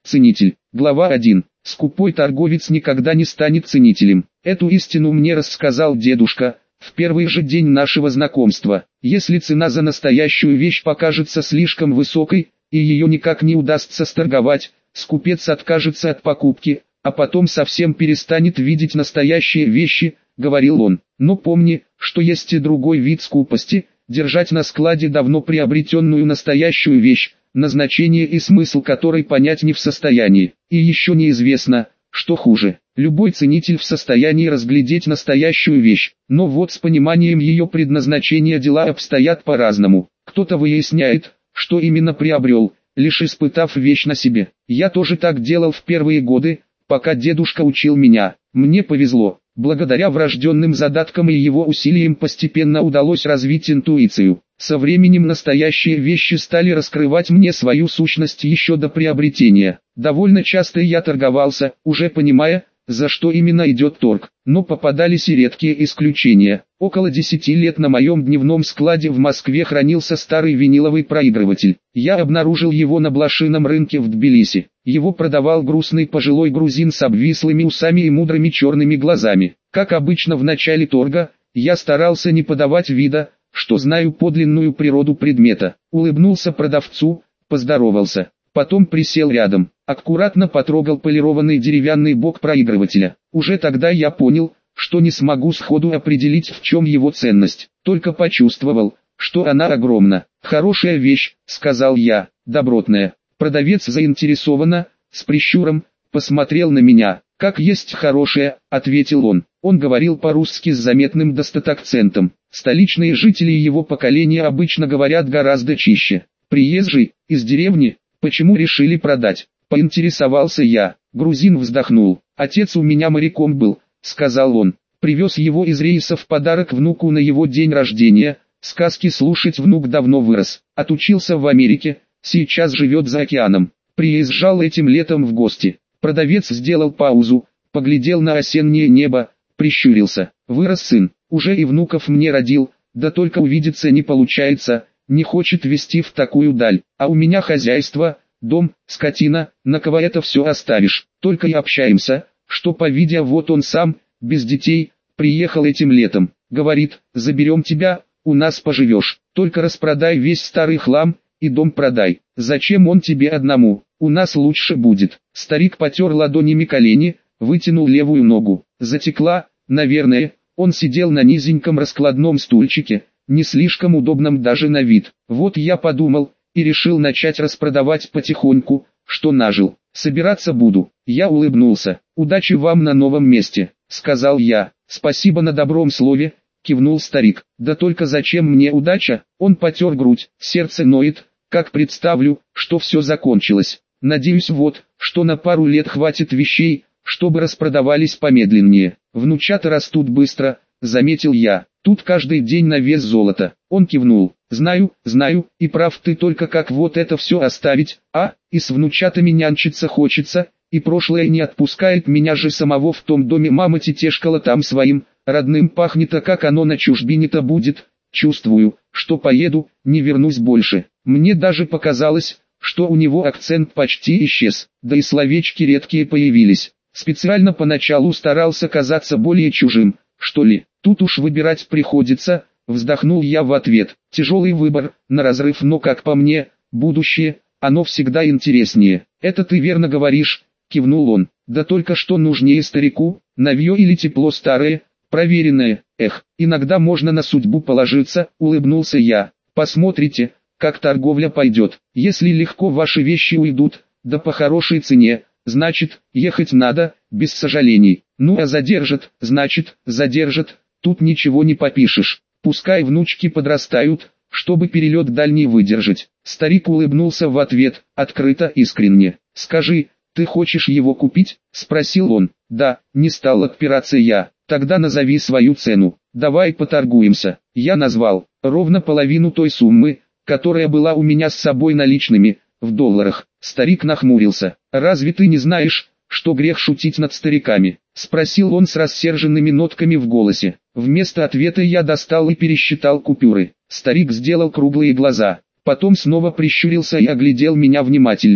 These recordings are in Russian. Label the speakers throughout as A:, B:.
A: Ценитель. Глава 1. Скупой торговец никогда не станет ценителем. Эту истину мне рассказал дедушка в первый же день нашего знакомства. Если цена за настоящую вещь покажется слишком высокой, и ее никак не удастся сторговать, скупец откажется от покупки, а потом совсем перестанет видеть настоящие вещи, говорил он. Но помни, что есть и другой вид скупости, держать на складе давно приобретенную настоящую вещь, назначение и смысл которой понять не в состоянии. И еще неизвестно, что хуже. Любой ценитель в состоянии разглядеть настоящую вещь, но вот с пониманием ее предназначения дела обстоят по-разному. Кто-то выясняет, что именно приобрел, лишь испытав вещь на себе. Я тоже так делал в первые годы, пока дедушка учил меня. Мне повезло. Благодаря врожденным задаткам и его усилиям постепенно удалось развить интуицию. Со временем настоящие вещи стали раскрывать мне свою сущность еще до приобретения. Довольно часто я торговался, уже понимая, за что именно идет торг, но попадались и редкие исключения. Около 10 лет на моем дневном складе в Москве хранился старый виниловый проигрыватель. Я обнаружил его на блошином рынке в Тбилиси. Его продавал грустный пожилой грузин с обвислыми усами и мудрыми черными глазами. Как обычно в начале торга, я старался не подавать вида, что знаю подлинную природу предмета. Улыбнулся продавцу, поздоровался. Потом присел рядом, аккуратно потрогал полированный деревянный бок проигрывателя. Уже тогда я понял, что не смогу сходу определить, в чем его ценность. Только почувствовал, что она огромна. «Хорошая вещь», — сказал я, — «добротная». Продавец заинтересованно, с прищуром, посмотрел на меня. «Как есть хорошая», — ответил он. Он говорил по-русски с заметным достатакцентом. Столичные жители его поколения обычно говорят гораздо чище. «Приезжий, из деревни? Почему решили продать?» — поинтересовался я. Грузин вздохнул. «Отец у меня моряком был», — сказал он. «Привез его из рейса в подарок внуку на его день рождения. Сказки слушать внук давно вырос. Отучился в Америке, сейчас живет за океаном. Приезжал этим летом в гости». Продавец сделал паузу, поглядел на осеннее небо, прищурился. «Вырос сын, уже и внуков мне родил, да только увидеться не получается, не хочет везти в такую даль. А у меня хозяйство, дом, скотина, на кого это все оставишь? Только и общаемся, что по видео вот он сам, без детей, приехал этим летом. Говорит, заберем тебя, у нас поживешь, только распродай весь старый хлам, и дом продай. Зачем он тебе одному? У нас лучше будет». Старик потер ладонями колени, вытянул левую ногу. Затекла, наверное. Он сидел на низеньком раскладном стульчике, не слишком удобном даже на вид. Вот я подумал, и решил начать распродавать потихоньку, что нажил. Собираться буду. Я улыбнулся. «Удачи вам на новом месте», — сказал я. «Спасибо на добром слове», — кивнул старик. «Да только зачем мне удача?» Он потер грудь. «Сердце ноет, как представлю, что все закончилось. Надеюсь вот, что на пару лет хватит вещей, чтобы распродавались помедленнее. Внучата растут быстро», — заметил я. «Тут каждый день на вес золота». Он кивнул. «Знаю, и прав ты, только как вот это все оставить, а? И с внучатами нянчиться хочется, и прошлое не отпускает меня же самого в том доме, мама тетешкала там своим, родным пахнет, а как оно на чужбине-то будет? Чувствую, что поеду, не вернусь больше». Мне даже показалось, что у него акцент почти исчез, да и словечки редкие появились. Специально поначалу старался казаться более чужим, что ли. Тут уж выбирать приходится, вздохнул я в ответ. Тяжелый выбор, наразрыв, но как по мне, будущее, оно всегда интереснее. «Это ты верно говоришь», — кивнул он. «Да только что нужнее старику, новье или тепло старое, проверенное? Эх, иногда можно на судьбу положиться», — улыбнулся я. «Посмотрите, как торговля пойдет. Если легко ваши вещи уйдут, да по хорошей цене, значит, ехать надо, без сожалений. Ну а задержат, значит, задержат, тут ничего не попишешь. Пускай внучки подрастают, чтобы перелет дальний выдержать». Старик улыбнулся в ответ, открыто, искренне. «Скажи, ты хочешь его купить?» — спросил он. «Да», — не стал отпираться я. «Тогда назови свою цену. Давай поторгуемся». Я назвал ровно половину той суммы, которая была у меня с собой наличными, в долларах. Старик нахмурился. «Разве ты не знаешь, что грех шутить над стариками?» — спросил он с рассерженными нотками в голосе. Вместо ответа я достал и пересчитал купюры. Старик сделал круглые глаза, потом снова прищурился и оглядел меня внимательнее.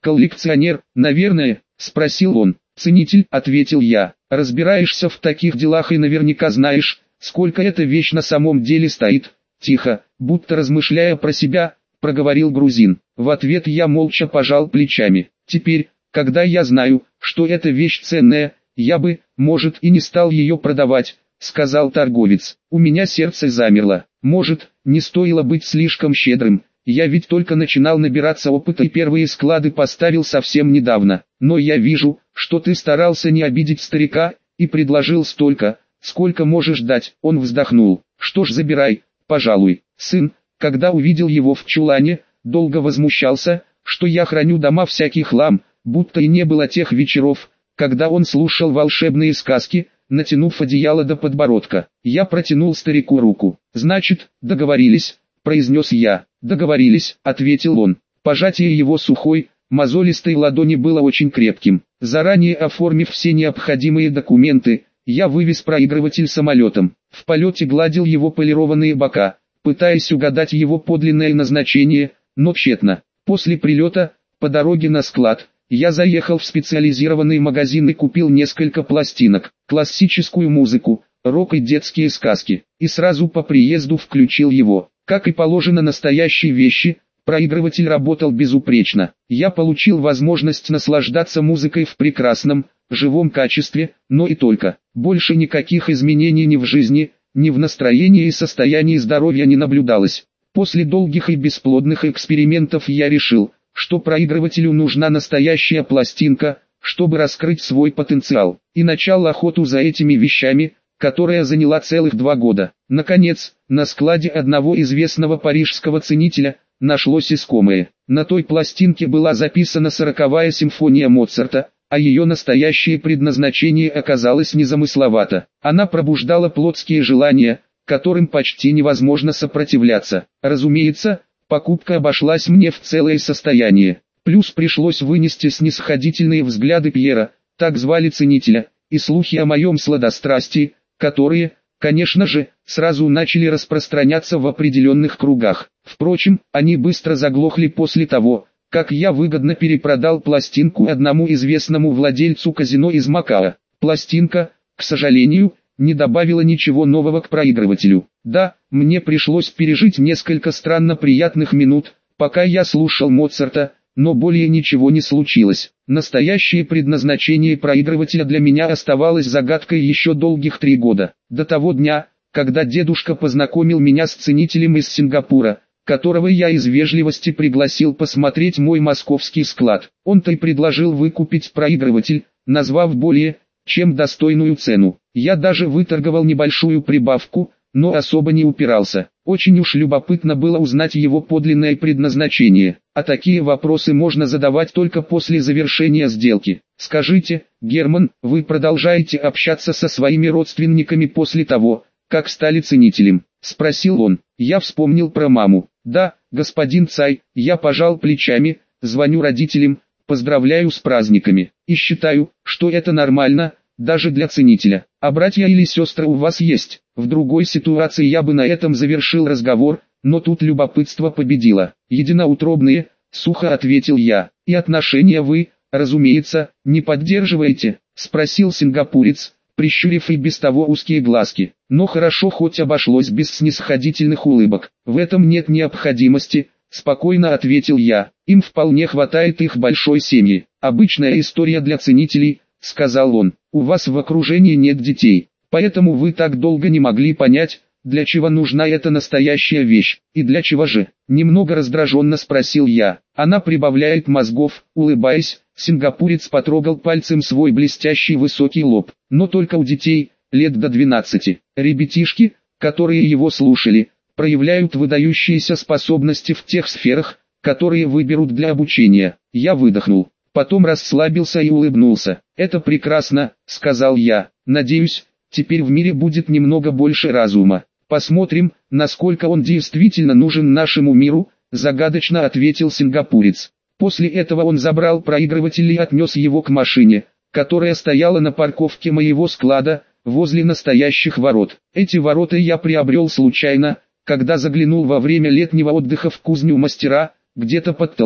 A: Коллекционер, наверное, спросил он. Ценитель, ответил я. Разбираешься в таких делах и наверняка знаешь, сколько эта вещь на самом деле стоит. Тихо, будто размышляя про себя, проговорил грузин. В ответ я молча пожал плечами. Теперь, когда я знаю, что эта вещь ценная, я бы, может, и не стал ее продавать, сказал торговец. У меня сердце замерло. Может, не стоило быть слишком щедрым. Я ведь только начинал набираться опыта и первые склады поставил совсем недавно. Но я вижу, что ты старался не обидеть старика, и предложил столько, сколько можешь дать. Он вздохнул. Что ж, забирай, пожалуй. Сын, когда увидел его в чулане, долго возмущался, что я храню дома всякий хлам, будто и не было тех вечеров, когда он слушал волшебные сказки, натянув одеяло до подбородка. Я протянул старику руку. «Значит, договорились», — произнес я. «Договорились», — ответил он. Пожатие его сухой, мозолистой ладони было очень крепким. Заранее оформив все необходимые документы, я вывез проигрыватель самолетом. В полете гладил его полированные бока, пытаясь угадать его подлинное назначение, но тщетно. После прилета, по дороге на склад, я заехал в специализированный магазин и купил несколько пластинок, классическую музыку, рок и детские сказки, и сразу по приезду включил его. Как и положено настоящей вещи, проигрыватель работал безупречно. Я получил возможность наслаждаться музыкой в прекрасном, живом качестве, но и только. Больше никаких изменений ни в жизни, ни в настроении и состоянии здоровья не наблюдалось. После долгих и бесплодных экспериментов я решил, что проигрывателю нужна настоящая пластинка, чтобы раскрыть свой потенциал, и начал охоту за этими вещами, которая заняла целых 2 года. Наконец, на складе одного известного парижского ценителя, нашлось искомое. На той пластинке была записана 40-я симфония Моцарта, а ее настоящее предназначение оказалось незамысловато. Она пробуждала плотские желания, которым почти невозможно сопротивляться. Разумеется, покупка обошлась мне в целое состояние. Плюс пришлось вынести снисходительные взгляды Пьера, так звали ценителя, и слухи о моем сладострастии, которые, конечно же, сразу начали распространяться в определенных кругах. Впрочем, они быстро заглохли после того, как я выгодно перепродал пластинку одному известному владельцу казино из Макао. Пластинка, к сожалению, не добавила ничего нового к проигрывателю. Да, мне пришлось пережить несколько странно приятных минут, пока я слушал Моцарта, но более ничего не случилось. Настоящее предназначение проигрывателя для меня оставалось загадкой еще долгих 3 года. До того дня, когда дедушка познакомил меня с ценителем из Сингапура, которого я из вежливости пригласил посмотреть мой московский склад. Он-то и предложил выкупить проигрыватель, назвав более чем достойную цену. Я даже выторговал небольшую прибавку, но особо не упирался. Очень уж любопытно было узнать его подлинное предназначение, а такие вопросы можно задавать только после завершения сделки. «Скажите, Герман, вы продолжаете общаться со своими родственниками после того, как стали ценителем?» – спросил он. Я вспомнил про маму. «Да, господин Цай», я пожал плечами, звоню родителям, поздравляю с праздниками, и считаю, что это нормально, даже для ценителя. А братья или сестры у вас есть? В другой ситуации я бы на этом завершил разговор, но тут любопытство победило. Единоутробные, сухо ответил я. И отношения вы, разумеется, не поддерживаете? Спросил сингапурец, прищурив и без того узкие глазки. Но хорошо хоть обошлось без снисходительных улыбок. В этом нет необходимости, спокойно ответил я. Им вполне хватает их большой семьи. Обычная история для ценителей, сказал он. У вас в окружении нет детей, поэтому вы так долго не могли понять, для чего нужна эта настоящая вещь. И для чего же? Немного раздраженно спросил я. Она прибавляет мозгов, улыбаясь, сингапурец потрогал пальцем свой блестящий высокий лоб. Но только у детей, лет до 12. Ребятишки, которые его слушали, проявляют выдающиеся способности в тех сферах, которые выберут для обучения. Я выдохнул. Потом расслабился и улыбнулся. «Это прекрасно», — сказал я. «Надеюсь, теперь в мире будет немного больше разума. Посмотрим, насколько он действительно нужен нашему миру», — загадочно ответил сингапурец. После этого он забрал проигрыватель и отнес его к машине, которая стояла на парковке моего склада, возле настоящих ворот. Эти ворота я приобрел случайно, когда заглянул во время летнего отдыха в кузню мастера, где-то под Талдомом.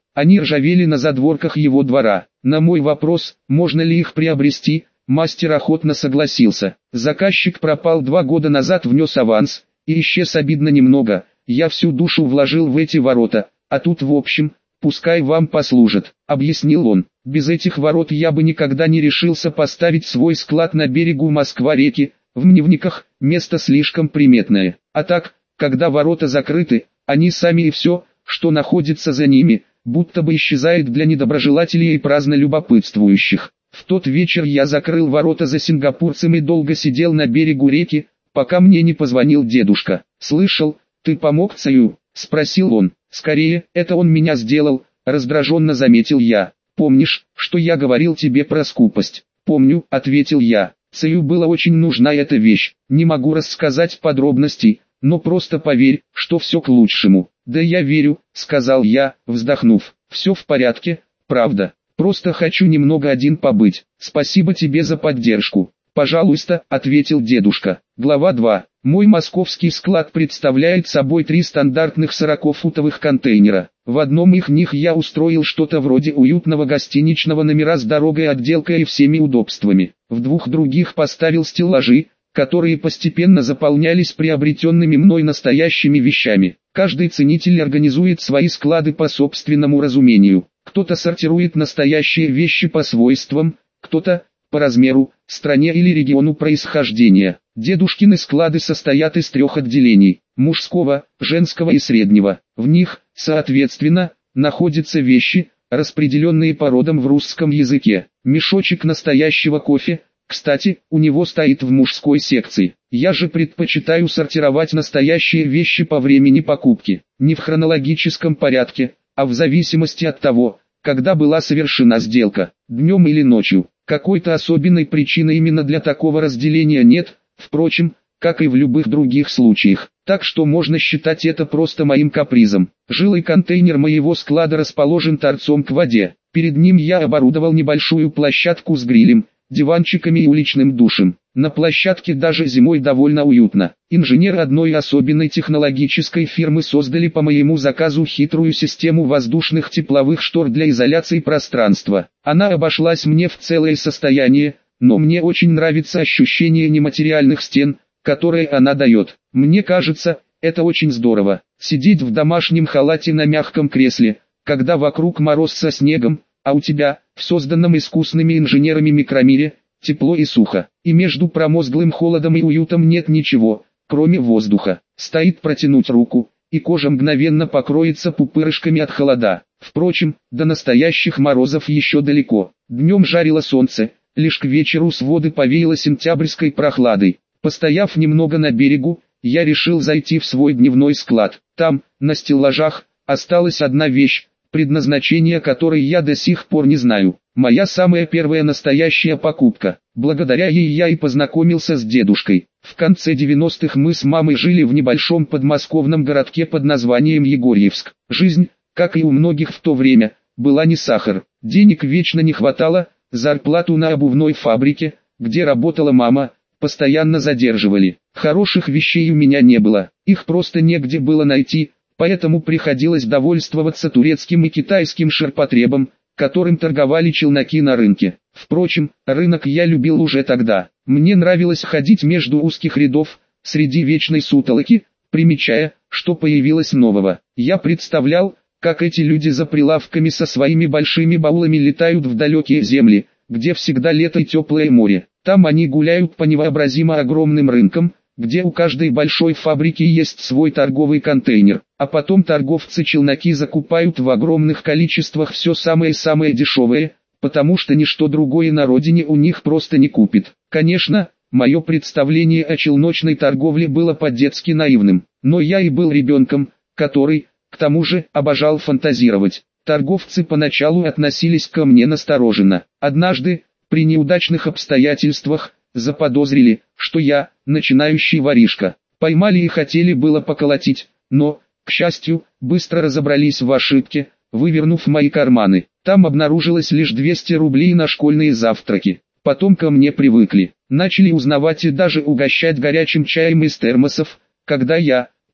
A: Они ржавели на задворках его двора. На мой вопрос, можно ли их приобрести, мастер охотно согласился. Заказчик пропал 2 года назад, внес аванс, и исчез обидно немного. Я всю душу вложил в эти ворота, а тут в общем, пускай вам послужат, объяснил он. Без этих ворот я бы никогда не решился поставить свой склад на берегу Москва-реки, в Мневниках, место слишком приметное. А так, когда ворота закрыты, они сами и все, что находится за ними, будто бы исчезает для недоброжелателей и праздно любопытствующих. В тот вечер я закрыл ворота за сингапурцем и долго сидел на берегу реки, пока мне не позвонил дедушка. «Слышал, ты помог Цаю?» — спросил он. «Скорее, это он меня сделал», — раздраженно заметил я. «Помнишь, что я говорил тебе про скупость?» «Помню», — ответил я. «Цаю была очень нужна эта вещь. Не могу рассказать подробностей, но просто поверь, что все к лучшему». «Да я верю», — сказал я, вздохнув. «Все в порядке, правда. Просто хочу немного один побыть. Спасибо тебе за поддержку». «Пожалуйста», — ответил дедушка. Глава 2. Мой московский склад представляет собой 3 стандартных 40-футовых контейнера. В одном из них я устроил что-то вроде уютного гостиничного номера с дорогой, отделкой и всеми удобствами. В 2 других поставил стеллажи, которые постепенно заполнялись приобретенными мной настоящими вещами. Каждый ценитель организует свои склады по собственному разумению. Кто-то сортирует настоящие вещи по свойствам, кто-то по размеру, стране или региону происхождения. Дедушкины склады состоят из 3 отделений: мужского, женского и среднего. В них, соответственно, находятся вещи, распределенные по родам в русском языке. Мешочек настоящего кофе, кстати, у него стоит в мужской секции. Я же предпочитаю сортировать настоящие вещи по времени покупки, не в хронологическом порядке, а в зависимости от того, когда была совершена сделка, днем или ночью. Какой-то особенной причины именно для такого разделения нет, впрочем, как и в любых других случаях. Так что можно считать это просто моим капризом. Жилой контейнер моего склада расположен торцом к воде. Перед ним я оборудовал небольшую площадку с грилем, диванчиками и уличным душем. На площадке даже зимой довольно уютно. Инженеры одной особенной технологической фирмы создали по моему заказу хитрую систему воздушных тепловых штор для изоляции пространства. Она обошлась мне в целое состояние, но мне очень нравится ощущение нематериальных стен, которое она дает. Мне кажется, это очень здорово. Сидеть в домашнем халате на мягком кресле, когда вокруг мороз со снегом, а у тебя, в созданном искусными инженерами микромире, тепло и сухо. И между промозглым холодом и уютом нет ничего, кроме воздуха. Стоит протянуть руку, и кожа мгновенно покроется пупырышками от холода. Впрочем, до настоящих морозов еще далеко. Днем жарило солнце, лишь к вечеру с воды повеяло сентябрьской прохладой. Постояв немного на берегу, я решил зайти в свой дневной склад. Там, на стеллажах, осталась одна вещь, предназначение которой я до сих пор не знаю. Моя самая первая настоящая покупка. Благодаря ей я и познакомился с дедушкой. В конце 90-х мы с мамой жили в небольшом подмосковном городке под названием Егорьевск. Жизнь, как и у многих в то время, была не сахар. Денег вечно не хватало, зарплату на обувной фабрике, где работала мама, постоянно задерживали. Хороших вещей у меня не было, их просто негде было найти, поэтому приходилось довольствоваться турецким и китайским ширпотребом, которым торговали челноки на рынке. Впрочем, рынок я любил уже тогда. Мне нравилось ходить между узких рядов, среди вечной сутолоки, примечая, что появилось нового. Я представлял, как эти люди за прилавками со своими большими баулами летают в далекие земли, где всегда лето и теплое море. Там они гуляют по невообразимо огромным рынкам, где у каждой большой фабрики есть свой торговый контейнер, а потом торговцы-челноки закупают в огромных количествах все самое-самое дешевое, потому что ничто другое на родине у них просто не купит. Конечно, мое представление о челночной торговле было по-детски наивным, но я и был ребенком, который, к тому же, обожал фантазировать. Торговцы поначалу относились ко мне настороженно. Однажды, при неудачных обстоятельствах, заподозрили, что я, начинающий воришка. Поймали и хотели было поколотить, но, к счастью, быстро разобрались в ошибке, вывернув мои карманы. Там обнаружилось лишь 200 рублей на школьные завтраки. Потом ко мне привыкли, начали узнавать и даже угощать горячим чаем из термосов, когда я,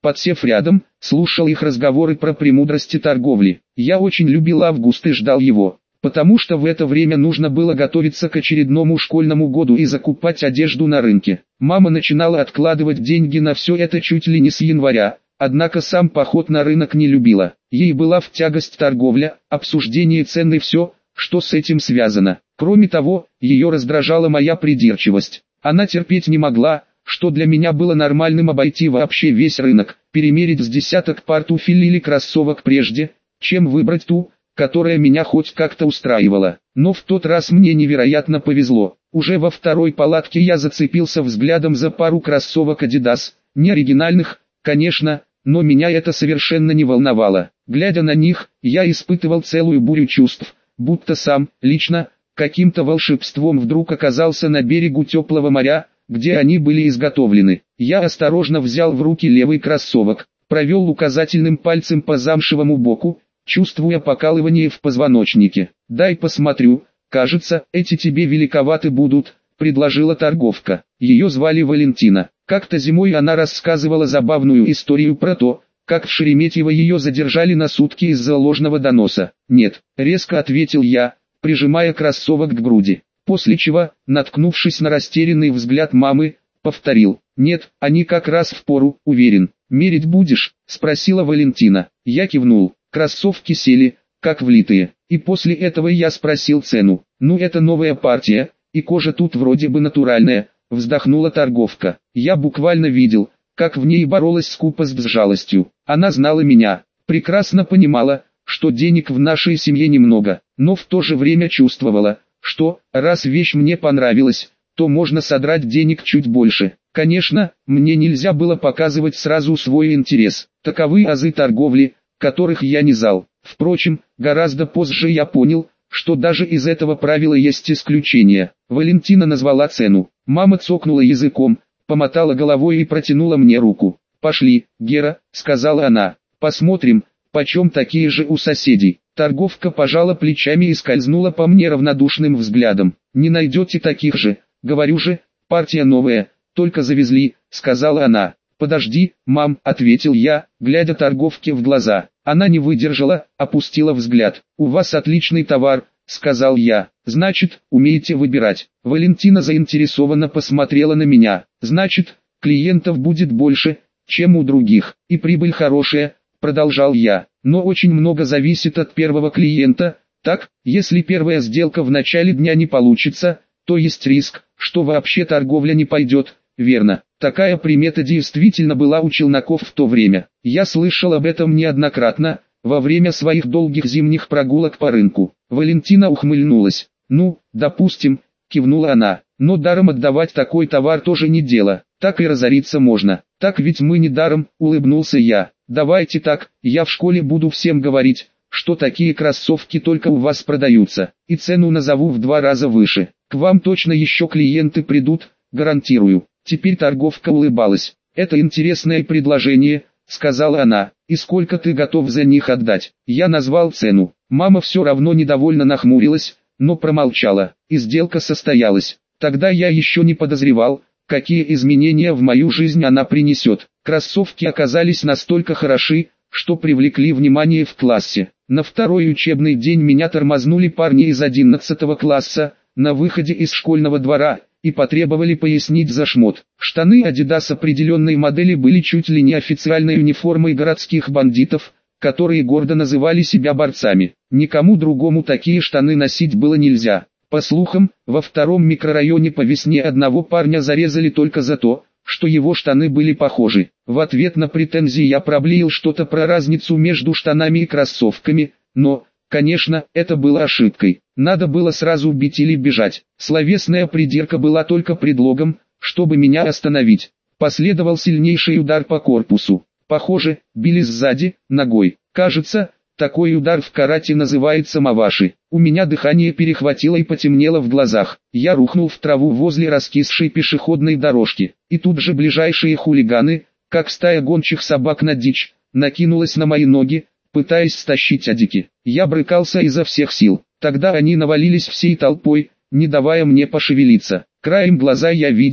A: подсев рядом, слушал их разговоры про премудрости торговли. Я очень любил август и ждал его, потому что в это время нужно было готовиться к очередному школьному году и закупать одежду на рынке. Мама начинала откладывать деньги на все это чуть ли не с января, однако сам поход на рынок не любила. Ей была в тягость торговля, обсуждение цен и все, что с этим связано. Кроме того, ее раздражала моя придирчивость. Она терпеть не могла, что для меня было нормальным обойти вообще весь рынок, перемерить с десяток пар туфель или кроссовок прежде, чем выбрать ту, которая меня хоть как-то устраивала. Но в тот раз мне невероятно повезло. Уже во второй палатке я зацепился взглядом за пару кроссовок Adidas, не оригинальных, конечно, но меня это совершенно не волновало. Глядя на них, я испытывал целую бурю чувств, будто сам, лично, каким-то волшебством вдруг оказался на берегу теплого моря, где они были изготовлены. Я осторожно взял в руки левый кроссовок, провел указательным пальцем по замшевому боку, чувствуя покалывание в позвоночнике. «Дай посмотрю, кажется, эти тебе великоваты будут», — предложила торговка. Ее звали Валентина. Как-то зимой она рассказывала забавную историю про то, как в Шереметьево ее задержали на сутки из-за ложного доноса. «Нет», — резко ответил я, прижимая кроссовок к груди. После чего, наткнувшись на растерянный взгляд мамы, повторил: «Нет, они как раз впору, уверен». «Мерить будешь?» — спросила Валентина. Я кивнул. Кроссовки сели, как влитые. И после этого я спросил цену. «Ну, это новая партия, и кожа тут вроде бы натуральная», — вздохнула торговка. Я буквально видел, как в ней боролась скупость с жалостью. Она знала меня, прекрасно понимала, что денег в нашей семье немного, но в то же время чувствовала, что, раз вещь мне понравилась, то можно содрать денег чуть больше. Конечно, мне нельзя было показывать сразу свой интерес. Таковы азы торговли, которых я не знал. Впрочем, гораздо позже я понял, что даже из этого правила есть исключение. Валентина назвала цену. Мама цокнула языком, помотала головой и протянула мне руку. «Пошли, Гера», — сказала она, — «посмотрим, почем такие же у соседей». Торговка пожала плечами и скользнула по мне равнодушным взглядом. «Не найдете таких же, говорю же, партия новая, только завезли», — сказала она. «Подожди, мам», — ответил я, глядя торговке в глаза. Она не выдержала, опустила взгляд. «У вас отличный товар», — сказал я. «Значит, умеете выбирать». Валентина заинтересованно посмотрела на меня. «Значит, клиентов будет больше, чем у других, и прибыль хорошая», — продолжал я. «Но очень много зависит от первого клиента, так, если первая сделка в начале дня не получится, то есть риск, что вообще торговля не пойдет». Верно, такая примета действительно была у челноков в то время. Я слышал об этом неоднократно, во время своих долгих зимних прогулок по рынку. Валентина ухмыльнулась. «Ну, допустим», — кивнула она, — «но даром отдавать такой товар тоже не дело, так и разориться можно». «Так ведь мы не даром», — улыбнулся я. «Давайте так, я в школе буду всем говорить, что такие кроссовки только у вас продаются, и цену назову в 2 раза выше. К вам точно еще клиенты придут, гарантирую». Теперь торговка улыбалась. «Это интересное предложение», — сказала она. «И сколько ты готов за них отдать?» Я назвал цену. Мама все равно недовольно нахмурилась, но промолчала. И сделка состоялась. Тогда я еще не подозревал, какие изменения в мою жизнь она принесет. Кроссовки оказались настолько хороши, что привлекли внимание в классе. На второй учебный день меня тормознули парни из 11 класса, на выходе из школьного двора, и потребовали пояснить за шмот. Штаны Adidas определенной модели были чуть ли не официальной униформой городских бандитов, которые гордо называли себя борцами. Никому другому такие штаны носить было нельзя. По слухам, во втором микрорайоне по весне одного парня зарезали только за то, что его штаны были похожи. В ответ на претензии я проблеял что-то про разницу между штанами и кроссовками, но, конечно, это было ошибкой. Надо было сразу бить или бежать. Словесная придирка была только предлогом, чтобы меня остановить. Последовал сильнейший удар по корпусу. Похоже, били сзади, ногой. Кажется, такой удар в карате называется маваши. У меня дыхание перехватило и потемнело в глазах. Я рухнул в траву возле раскисшей пешеходной дорожки. И тут же ближайшие хулиганы, как стая гончих собак на дичь, накинулась на мои ноги, пытаясь стащить адики. Я брыкался изо всех сил. Тогда они навалились всей толпой, не давая мне пошевелиться. Краем глаза я видел,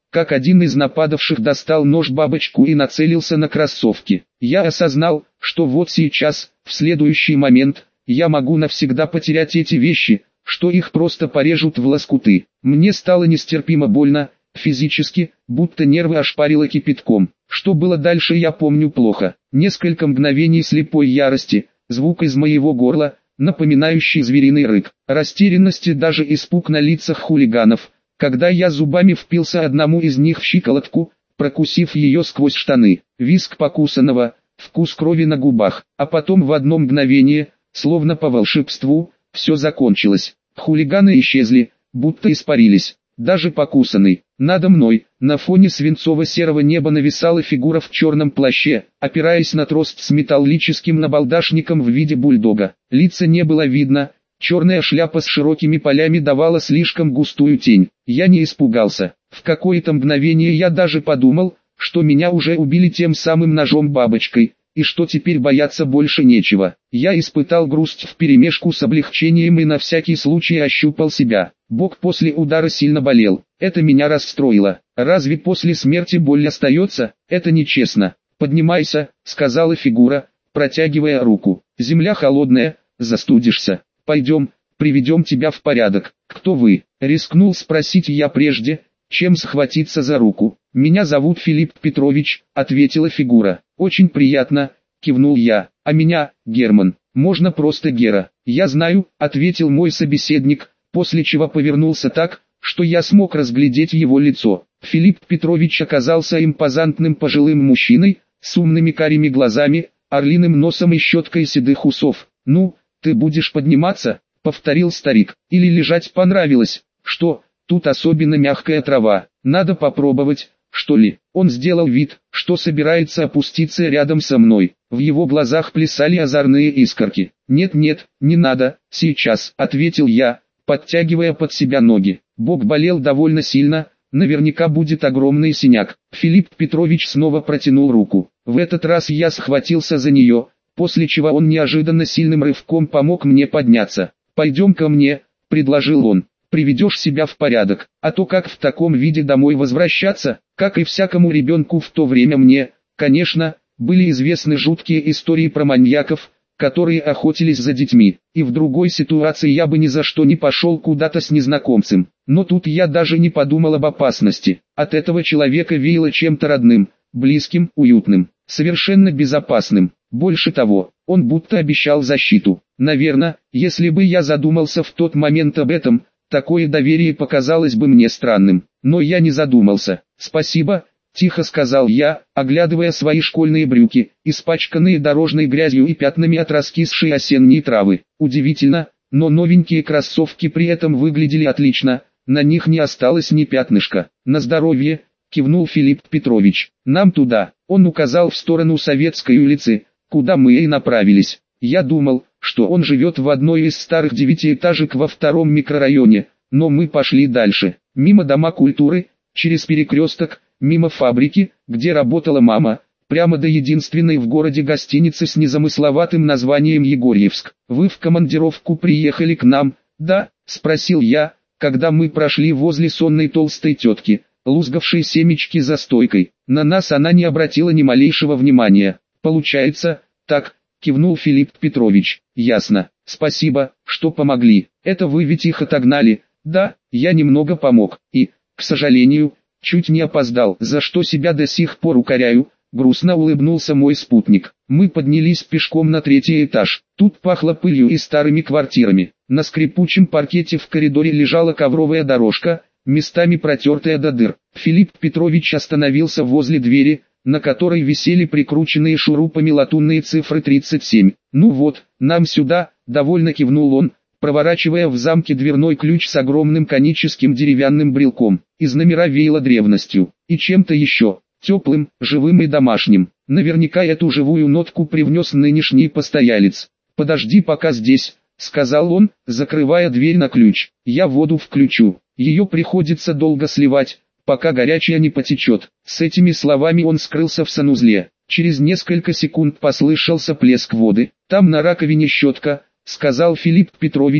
A: как один из нападавших достал нож-бабочку и нацелился на кроссовки. Я осознал, что вот сейчас, в следующий момент, я могу навсегда потерять эти вещи, что их просто порежут в лоскуты. Мне стало нестерпимо больно, физически, будто нервы ошпарило кипятком. Что было дальше, я помню плохо. Несколько мгновений слепой ярости, звук из моего горла, напоминающий звериный рык, растерянность и даже испуг на лицах хулиганов, когда я зубами впился одному из них в щиколотку, прокусив ее сквозь штаны, визг покусанного, вкус крови на губах, а потом в одно мгновение, словно по волшебству, все закончилось. Хулиганы исчезли, будто испарились. Даже покусанный. Надо мной, на фоне свинцово-серого неба нависала фигура в черном плаще, опираясь на трост с металлическим набалдашником в виде бульдога. Лица не было видно, черная шляпа с широкими полями давала слишком густую тень. Я не испугался. В какое-то мгновение я даже подумал, что меня уже убили тем самым ножом-бабочкой, и что теперь бояться больше нечего. Я испытал грусть вперемешку с облегчением и на всякий случай ощупал себя. Бок после удара сильно болел. Это меня расстроило. Разве после смерти боль остается? Это нечестно. «Поднимайся», — сказала фигура, протягивая руку. «Земля холодная, застудишься. Пойдем, приведем тебя в порядок». «Кто вы?» — рискнул спросить я прежде, чем схватиться за руку. «Меня зовут Филипп Петрович», — ответила фигура. «Очень приятно», — кивнул я. «А меня, Герман, можно просто Гера». «Я знаю», — ответил мой собеседник, после чего повернулся так, что я смог разглядеть его лицо. Филипп Петрович оказался импозантным пожилым мужчиной, с умными карими глазами, орлиным носом и щеткой седых усов. «Ну, ты будешь подниматься?» — повторил старик. «Или лежать понравилось?» «Что, тут особенно мягкая трава, надо попробовать, что ли?» Он сделал вид, что собирается опуститься рядом со мной. В его глазах плясали озорные искорки. «Нет-нет, не надо, сейчас», — ответил я, подтягивая под себя ноги. Бок болел довольно сильно, наверняка будет огромный синяк. Филипп Петрович снова протянул руку. В этот раз я схватился за нее, после чего он неожиданно сильным рывком помог мне подняться. «Пойдем ко мне», — предложил он. «Приведешь себя в порядок, а то как в таком виде домой возвращаться?» Как и всякому ребенку в то время мне, конечно, были известны жуткие истории про маньяков, которые охотились за детьми, и в другой ситуации я бы ни за что не пошел куда-то с незнакомцем. Но тут я даже не подумал об опасности. От этого человека веяло чем-то родным, близким, уютным, совершенно безопасным. Больше того, он будто обещал защиту. Наверное, если бы я задумался в тот момент об этом, такое доверие показалось бы мне странным. Но я не задумался. «Спасибо», — тихо сказал я, оглядывая свои школьные брюки, испачканные дорожной грязью и пятнами от раскисшей осенней травы. Удивительно, но новенькие кроссовки при этом выглядели отлично, на них не осталось ни пятнышка. «На здоровье», — кивнул Филипп Петрович. «Нам туда», — он указал в сторону Советской улицы, куда мы и направились. Я думал, что он живет в одной из старых девятиэтажек во втором микрорайоне, но мы пошли дальше, мимо Дома культуры, через перекресток, мимо фабрики, где работала мама, прямо до единственной в городе гостиницы с незамысловатым названием Егорьевск. «Вы в командировку приехали к нам?» «Да», — спросил я, когда мы прошли возле сонной толстой тетки, лузгавшей семечки за стойкой. На нас она не обратила ни малейшего внимания. «Получается, так», — кивнул Филипп Петрович. «Ясно. Спасибо, что помогли. Это вы ведь их отогнали?» «Да, я немного помог. И, к сожалению, чуть не опоздал, за что себя до сих пор укоряю», — грустно улыбнулся мой спутник. Мы поднялись пешком на 3-й этаж. Тут пахло пылью и старыми квартирами. На скрипучем паркете в коридоре лежала ковровая дорожка, местами протертая до дыр. Филипп Петрович остановился возле двери, на которой висели прикрученные шурупами латунные цифры 37. «Ну вот, нам сюда», — довольно кивнул он, проворачивая в замке дверной ключ с огромным коническим деревянным брелком. Из номера веяло древностью и чем-то еще, теплым, живым и домашним. Наверняка эту живую нотку привнес нынешний постоялец. «Подожди пока здесь», — сказал он, закрывая дверь на ключ. «Я воду включу. Ее приходится долго сливать, пока горячая не потечет». С этими словами он скрылся в санузле. Через несколько секунд послышался плеск воды. «Там на раковине щетка», — сказал Филипп Петрович,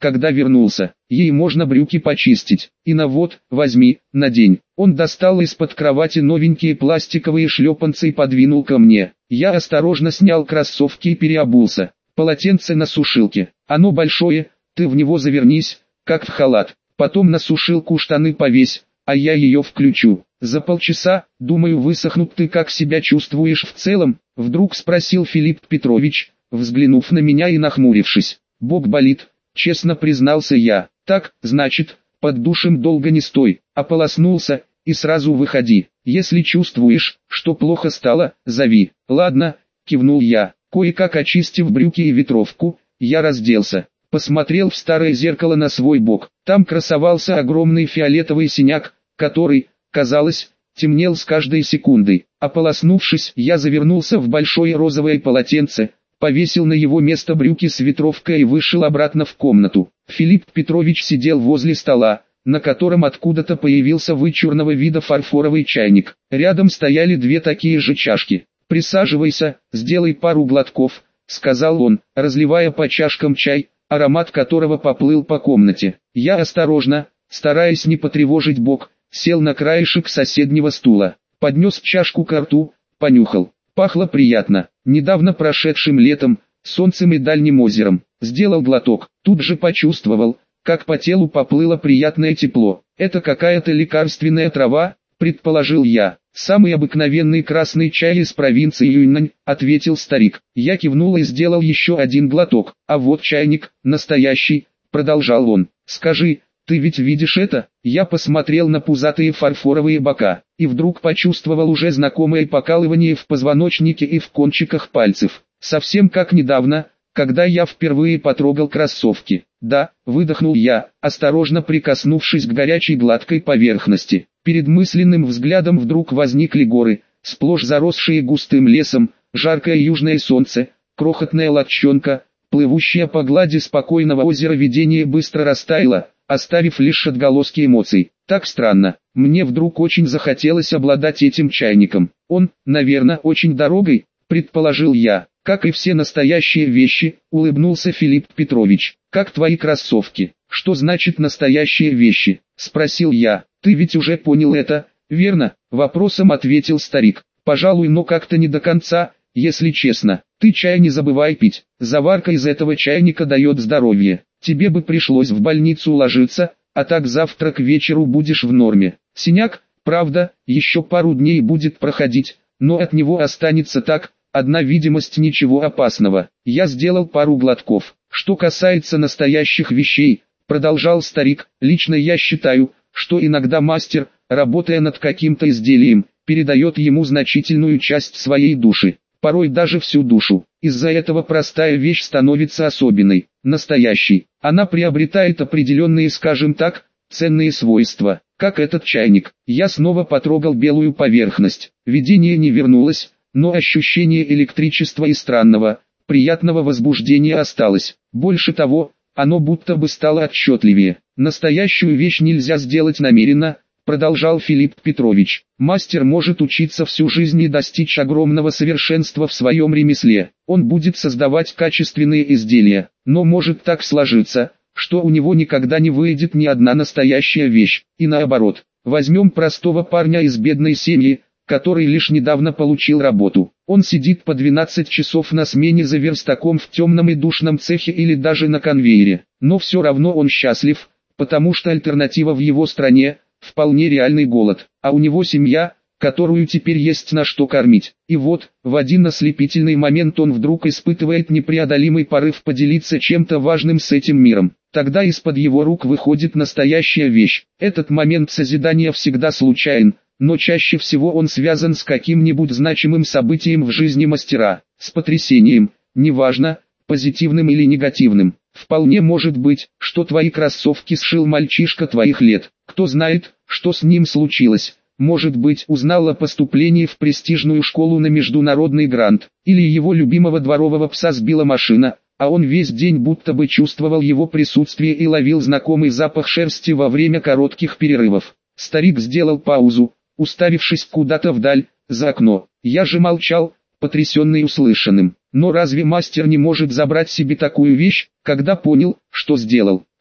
A: когда вернулся. Ей можно брюки почистить. И на вот, возьми, надень. Он достал из-под кровати новенькие пластиковые шлепанцы и подвинул ко мне. Я осторожно снял кроссовки и переобулся. Полотенце на сушилке. Оно большое, ты в него завернись, как в халат. Потом на сушилку штаны повесь, а я ее включу. За полчаса, думаю, высохнут. Ты как себя чувствуешь в целом? Вдруг спросил Филипп Петрович, взглянув на меня и нахмурившись. Бок болит, честно признался я. Так, значит, под душем долго не стой, ополоснулся, и сразу выходи. Если чувствуешь, что плохо стало, зови. Ладно, кивнул я. Кое-как очистив брюки и ветровку, я разделся. Посмотрел в старое зеркало на свой бок. Там красовался огромный фиолетовый синяк, который, казалось, темнел с каждой секундой. Ополоснувшись, я завернулся в большое розовое полотенце, повесил на его место брюки с ветровкой и вышел обратно в комнату. Филипп Петрович сидел возле стола, на котором откуда-то появился вычурного вида фарфоровый чайник. Рядом стояли две такие же чашки. «Присаживайся, сделай пару глотков», — сказал он, разливая по чашкам чай, аромат которого поплыл по комнате. Я осторожно, стараясь не потревожить бок, сел на краешек соседнего стула, поднес чашку ко рту, понюхал. Пахло приятно, недавно прошедшим летом, солнцем и дальним озером. Сделал глоток, тут же почувствовал, как по телу поплыло приятное тепло. «Это какая-то лекарственная трава», — предположил я. «Самый обыкновенный красный чай из провинции Юньнань», — ответил старик. Я кивнул и сделал еще один глоток. «А вот чайник, настоящий», — продолжал он. «Скажи, ты ведь видишь это?» Я посмотрел на пузатые фарфоровые бока, и вдруг почувствовал уже знакомое покалывание в позвоночнике и в кончиках пальцев. Совсем как недавно, когда я впервые потрогал кроссовки. «Да», — выдохнул я, осторожно прикоснувшись к горячей гладкой поверхности. Перед мысленным взглядом вдруг возникли горы, сплошь заросшие густым лесом, жаркое южное солнце, крохотная лодчонка, плывущая по глади спокойного озера. Видение быстро растаяло, оставив лишь отголоски эмоций. Так странно, мне вдруг очень захотелось обладать этим чайником. Он, наверное, очень дорогой, предположил я. «Как и все настоящие вещи», — улыбнулся Филипп Петрович. «Как твои кроссовки». «Что значит настоящие вещи?» — спросил я. «Ты ведь уже понял это, верно?» — вопросом ответил старик. «Пожалуй, но как-то не до конца, если честно. Ты чай не забывай пить. Заварка из этого чайника дает здоровье. Тебе бы пришлось в больницу ложиться, а так завтра к вечеру будешь в норме. Синяк, правда, еще пару дней будет проходить, но от него останется так, одна видимость, ничего опасного». Я сделал пару глотков. «Что касается настоящих вещей», — продолжал старик, — «лично я считаю, что иногда мастер, работая над каким-то изделием, передает ему значительную часть своей души, порой даже всю душу. Из-за этого простая вещь становится особенной, настоящей. Она приобретает определенные, скажем так, ценные свойства, как этот чайник». Я снова потрогал белую поверхность. Видение не вернулось, но ощущение электричества и странного, приятного возбуждения осталось. Больше того, оно будто бы стало отчетливее. «Настоящую вещь нельзя сделать намеренно», — продолжал Филипп Петрович. «Мастер может учиться всю жизнь и достичь огромного совершенства в своем ремесле. Он будет создавать качественные изделия, но может так сложиться, что у него никогда не выйдет ни одна настоящая вещь. И наоборот, возьмем простого парня из бедной семьи, который лишь недавно получил работу. Он сидит по 12 часов на смене за верстаком в темном и душном цехе или даже на конвейере, но все равно он счастлив, потому что альтернатива в его стране – вполне реальный голод, а у него семья, которую теперь есть на что кормить. И вот, в один ослепительный момент он вдруг испытывает непреодолимый порыв поделиться чем-то важным с этим миром. Тогда из-под его рук выходит настоящая вещь. Этот момент созидания всегда случайен, но чаще всего он связан с каким-нибудь значимым событием в жизни мастера, с потрясением, неважно, позитивным или негативным. Вполне может быть, что твои кроссовки сшил мальчишка твоих лет. Кто знает, что с ним случилось. Может быть, узнал о поступлении в престижную школу на международный грант, или его любимого дворового пса сбила машина, а он весь день будто бы чувствовал его присутствие и ловил знакомый запах шерсти во время коротких перерывов. Старик сделал паузу, уставившись куда-то вдаль, за окно. Я же молчал, потрясенный услышанным. Но разве мастер не может забрать себе такую вещь, когда понял, что сделал?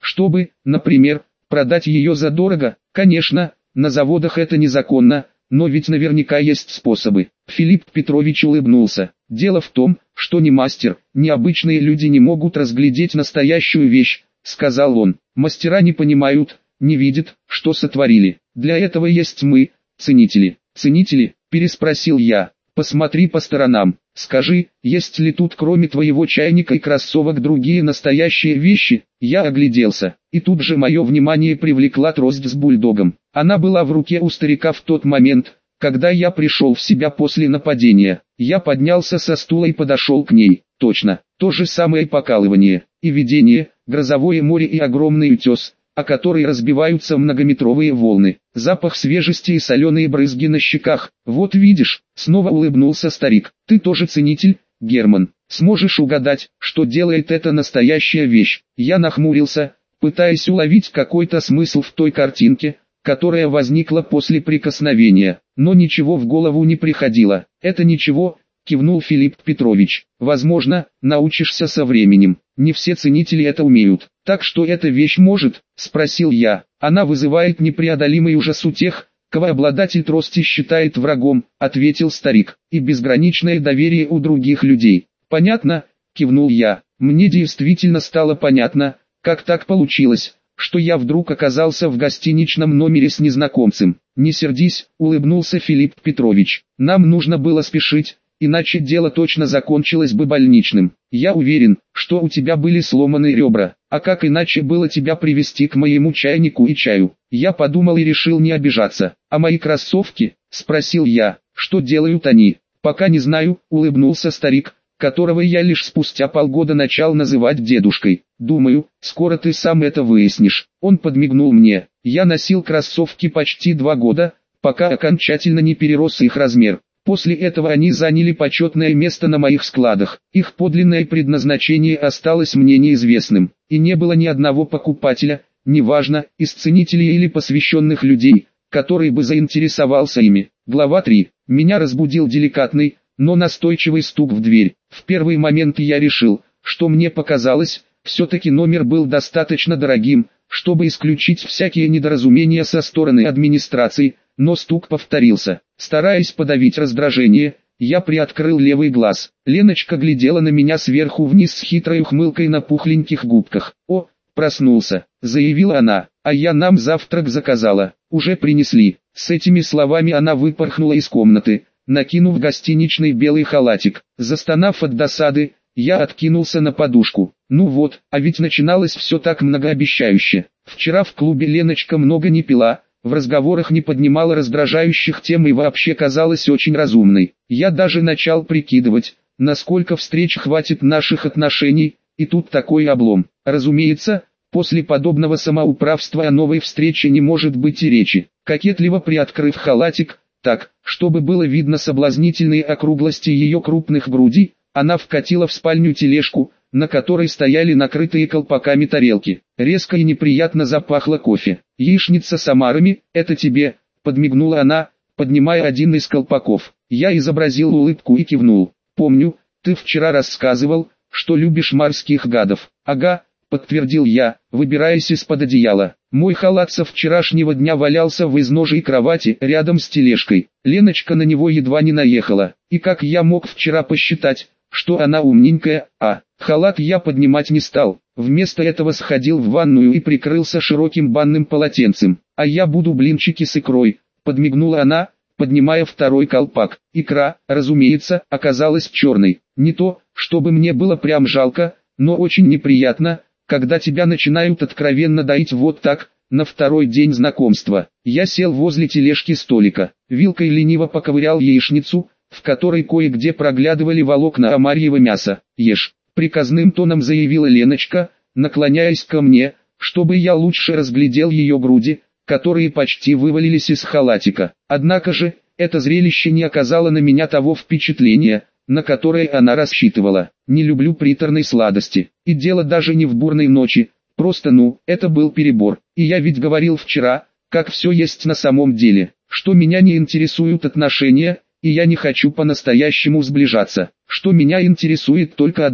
A: чтобы, например, продать ее задорого. Конечно, на заводах это незаконно, но ведь наверняка есть способы. Филипп Петрович улыбнулся. Дело в том, что ни мастер, ни обычные люди не могут разглядеть настоящую вещь, сказал он. Мастера не понимают, не видят, что сотворили. Для этого есть мы, ценители. Ценители? Переспросил я. Посмотри по сторонам. Скажи, есть ли тут кроме твоего чайника и кроссовок другие настоящие вещи? Я огляделся, и тут же мое внимание привлекла трость с бульдогом. Она была в руке у старика в тот момент, когда я пришел в себя после нападения. Я поднялся со стула и подошел к ней. Точно, то же самое покалывание, и видение, грозовое море и огромный утес, о который разбиваются многометровые волны, запах свежести и соленые брызги на щеках. Вот видишь, снова улыбнулся старик. Ты тоже ценитель, Герман. Сможешь угадать, что делает эта настоящая вещь? Я нахмурился, пытаясь уловить какой-то смысл в той картинке, которая возникла после прикосновения, но ничего в голову не приходило. Это ничего, кивнул Филипп Петрович. Возможно, научишься со временем. Не все ценители это умеют. Так что эта вещь может, спросил я. Она вызывает непреодолимый ужас у тех, кого обладатель трости считает врагом, ответил старик, и безграничное доверие у других людей. Понятно, кивнул я. Мне действительно стало понятно, как так получилось, что я вдруг оказался в гостиничном номере с незнакомцем. Не сердись, улыбнулся Филипп Петрович. Нам нужно было спешить, иначе дело точно закончилось бы больничным. Я уверен, что у тебя были сломаны ребра, а как иначе было тебя привести к моему чайнику и чаю? Я подумал и решил не обижаться. А мои кроссовки? Спросил я. Что делают они? Пока не знаю, улыбнулся старик, которого я лишь спустя полгода начал называть дедушкой. Думаю, скоро ты сам это выяснишь. Он подмигнул мне. Я носил кроссовки почти 2 года, пока окончательно не перерос их размер. После этого они заняли почетное место на моих складах. Их подлинное предназначение осталось мне неизвестным, и не было ни одного покупателя, неважно, из ценителей или посвященных людей, который бы заинтересовался ими. Глава 3. Меня разбудил деликатный, но настойчивый стук в дверь. В первый момент я решил, что мне показалось, все-таки номер был достаточно дорогим, чтобы исключить всякие недоразумения со стороны администрации, но стук повторился. Стараясь подавить раздражение, я приоткрыл левый глаз. Леночка глядела на меня сверху вниз с хитрой ухмылкой на пухленьких губках. «О, проснулся», — заявила она, — «а я нам завтрак заказала, уже принесли». С этими словами она выпорхнула из комнаты, накинув гостиничный белый халатик. Застонав от досады, я откинулся на подушку. Ну вот, а ведь начиналось все так многообещающе. Вчера в клубе Леночка много не пила, в разговорах не поднимала раздражающих тем и вообще казалась очень разумной. Я даже начал прикидывать, насколько встреч хватит наших отношений, и тут такой облом. Разумеется, после подобного самоуправства о новой встрече не может быть и речи. Кокетливо приоткрыв халатик, так, чтобы было видно соблазнительные округлости ее крупных грудей, она вкатила в спальню тележку, на которой стояли накрытые колпаками тарелки. Резко и неприятно запахло кофе. «Яичница с омарами, это тебе», — подмигнула она, поднимая один из колпаков. Я изобразил улыбку и кивнул. «Помню, ты вчера рассказывал, что любишь морских гадов». «Ага», — подтвердил я, выбираясь из-под одеяла. Мой халат со вчерашнего дня валялся в изножии кровати, рядом с тележкой. Леночка на него едва не наехала. И как я мог вчера посчитать, что она умненькая, халат я поднимать не стал. Вместо этого сходил в ванную и прикрылся широким банным полотенцем. «А я буду блинчики с икрой», — подмигнула она, поднимая второй колпак. Икра, разумеется, оказалась черной. Не то, чтобы мне было прям жалко, но очень неприятно, когда тебя начинают откровенно доить вот так, на второй день знакомства. Я сел возле тележки столика, вилкой лениво поковырял яичницу, в которой кое-где проглядывали волокна омарьего мяса. «Ешь», — приказным тоном заявила Леночка, наклоняясь ко мне, чтобы я лучше разглядел ее груди, которые почти вывалились из халатика. Однако же, это зрелище не оказало на меня того впечатления, на которое она рассчитывала. Не люблю приторной сладости, и дело даже не в бурной ночи, просто это был перебор. И я ведь говорил вчера, как все есть на самом деле, что меня не интересуют отношения, и я не хочу по-настоящему сближаться, что меня интересует только одно,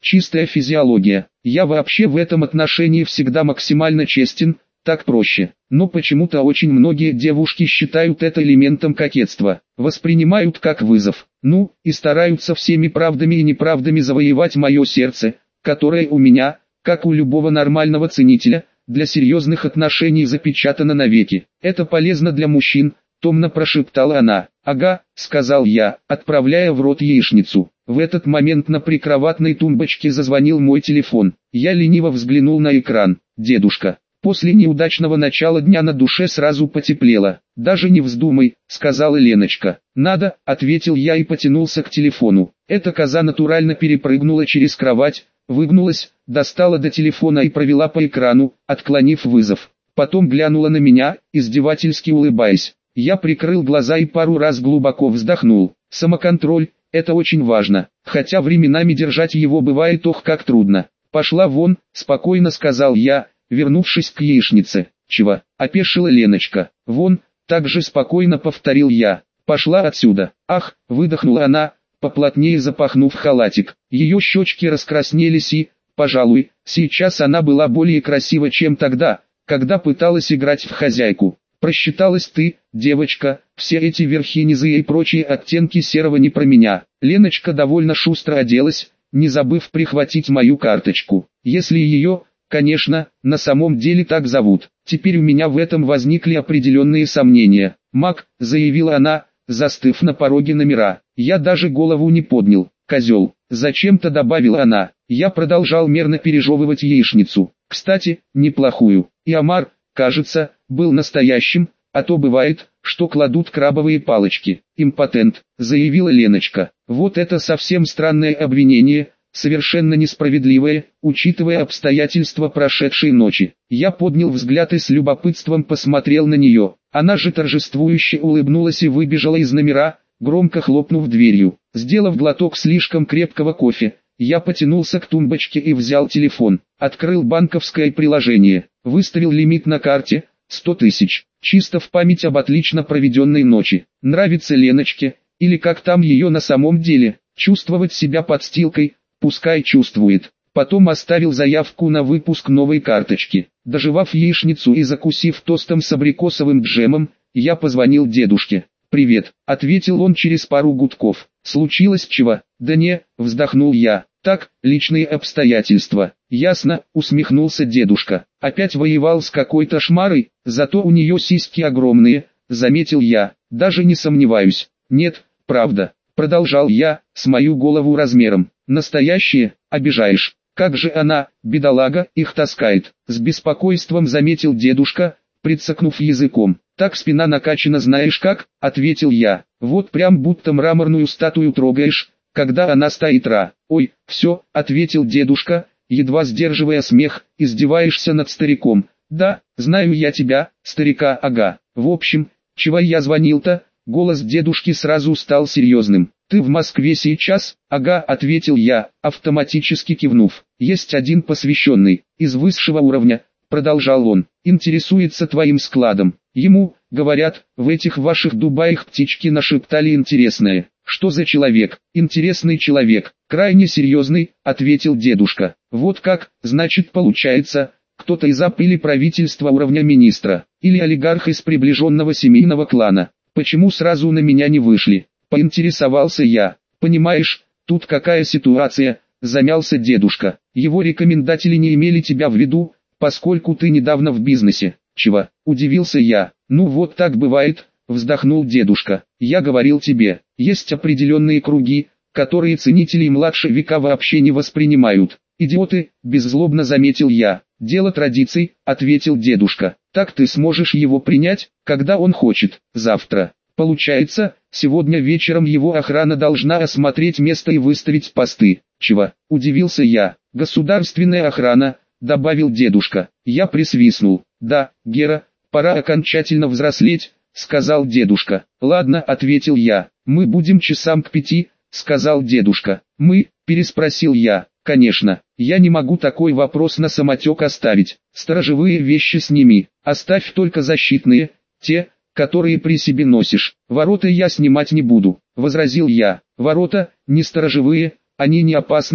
A: чистая физиология. Я вообще в этом отношении всегда максимально честен, так проще. Но почему-то очень многие девушки считают это элементом кокетства, воспринимают как вызов. Ну, и стараются всеми правдами и неправдами завоевать мое сердце, которое у меня, как у любого нормального ценителя, для серьезных отношений запечатано навеки. Это полезно для мужчин, томно прошептала она. Ага, сказал я, отправляя в рот яичницу. В этот момент на прикроватной тумбочке зазвонил мой телефон. Я лениво взглянул на экран. Дедушка. После неудачного начала дня на душе сразу потеплело. «Даже не вздумай», — сказала Леночка. «Надо», — ответил я и потянулся к телефону. Эта коза натурально перепрыгнула через кровать, выгнулась, достала до телефона и провела по экрану, отклонив вызов. Потом глянула на меня, издевательски улыбаясь. Я прикрыл глаза и пару раз глубоко вздохнул. Самоконтроль — это очень важно, хотя временами держать его бывает ох как трудно. «Пошла вон», — спокойно сказал я, вернувшись к яичнице. «Чего?» — опешила Леночка. «Вон», — так же спокойно повторил я. «Пошла отсюда». «Ах», — выдохнула она, поплотнее запахнув халатик. Ее щечки раскраснелись и, пожалуй, сейчас она была более красива, чем тогда, когда пыталась играть в хозяйку. «Просчиталась ты, девочка, все эти верхи, низы и прочие оттенки серого не про меня». Леночка довольно шустро оделась, не забыв прихватить мою карточку. Если ее, конечно, на самом деле так зовут. Теперь у меня в этом возникли определенные сомнения. «Мак», — заявила она, застыв на пороге номера. Я даже голову не поднял. «Козел», — зачем-то добавила она. Я продолжал мерно пережевывать яичницу. Кстати, неплохую. И омар, кажется, был настоящим, а то бывает, что кладут крабовые палочки. «Импотент», — заявила Леночка. Вот это совсем странное обвинение, совершенно несправедливое, учитывая обстоятельства прошедшей ночи. Я поднял взгляд и с любопытством посмотрел на нее. Она же торжествующе улыбнулась и выбежала из номера, громко хлопнув дверью. Сделав глоток слишком крепкого кофе, я потянулся к тумбочке и взял телефон. Открыл банковское приложение. Выставил лимит на карте — 100 тысяч. Чисто в память об отлично проведенной ночи. Нравится Леночке, или как там ее на самом деле, чувствовать себя подстилкой, пускай чувствует. Потом оставил заявку на выпуск новой карточки. Дожевав яичницу и закусив тостом с абрикосовым джемом, я позвонил дедушке. «Привет», — ответил он через пару гудков. «Случилось чего?» «Да не», — вздохнул я. «Так, личные обстоятельства». «Ясно», — усмехнулся дедушка. «Опять воевал с какой-то шмарой, зато у нее сиськи огромные», — заметил я. «Даже не сомневаюсь». «Нет, правда», — продолжал я, с мою голову размером. «Настоящие, обижаешь. Как же она, бедолага, их таскает?» С беспокойством заметил дедушка, прицокнув языком. «Так спина накачана знаешь как», — ответил я. «Вот прям будто мраморную статую трогаешь, когда она стоит «Ой, все», — ответил дедушка, едва сдерживая смех, «издеваешься над стариком». «Да, знаю я тебя, старика, ага. В общем, чего я звонил-то?» Голос дедушки сразу стал серьезным. «Ты в Москве сейчас?» «Ага», — ответил я, автоматически кивнув. «Есть один посвященный, из высшего уровня», — продолжал он, «интересуется твоим складом. Ему, говорят, в этих ваших Дубаях птички нашептали интересное». «Что за человек?» «Интересный человек, крайне серьезный», — ответил дедушка. «Вот как, значит получается, кто-то из АП или правительства уровня министра, или олигарх из приближенного семейного клана. Почему сразу на меня не вышли?» Поинтересовался я. «Понимаешь, тут какая ситуация», — замялся дедушка. «Его рекомендатели не имели тебя в виду, поскольку ты недавно в бизнесе». «Чего?» — удивился я. «Ну вот так бывает», — вздохнул дедушка. «Я говорил тебе, есть определенные круги, которые ценители младше века вообще не воспринимают». «Идиоты», — беззлобно заметил я. «Дело традиций», — ответил дедушка. «Так ты сможешь его принять, когда он хочет, завтра». «Получается, сегодня вечером его охрана должна осмотреть место и выставить посты». «Чего?» — удивился я. «Государственная охрана», — добавил дедушка. Я присвистнул. «Да, Гера, пора окончательно взрослеть», — сказал дедушка. «Ладно», — ответил я. «Мы будем часам к 5», — сказал дедушка. «Мы?» — переспросил я. «Конечно, я не могу такой вопрос на самотек оставить. Сторожевые вещи сними, оставь только защитные, те, которые при себе носишь. Ворота я снимать не буду», — возразил я. «Ворота, не сторожевые, они не опасны», —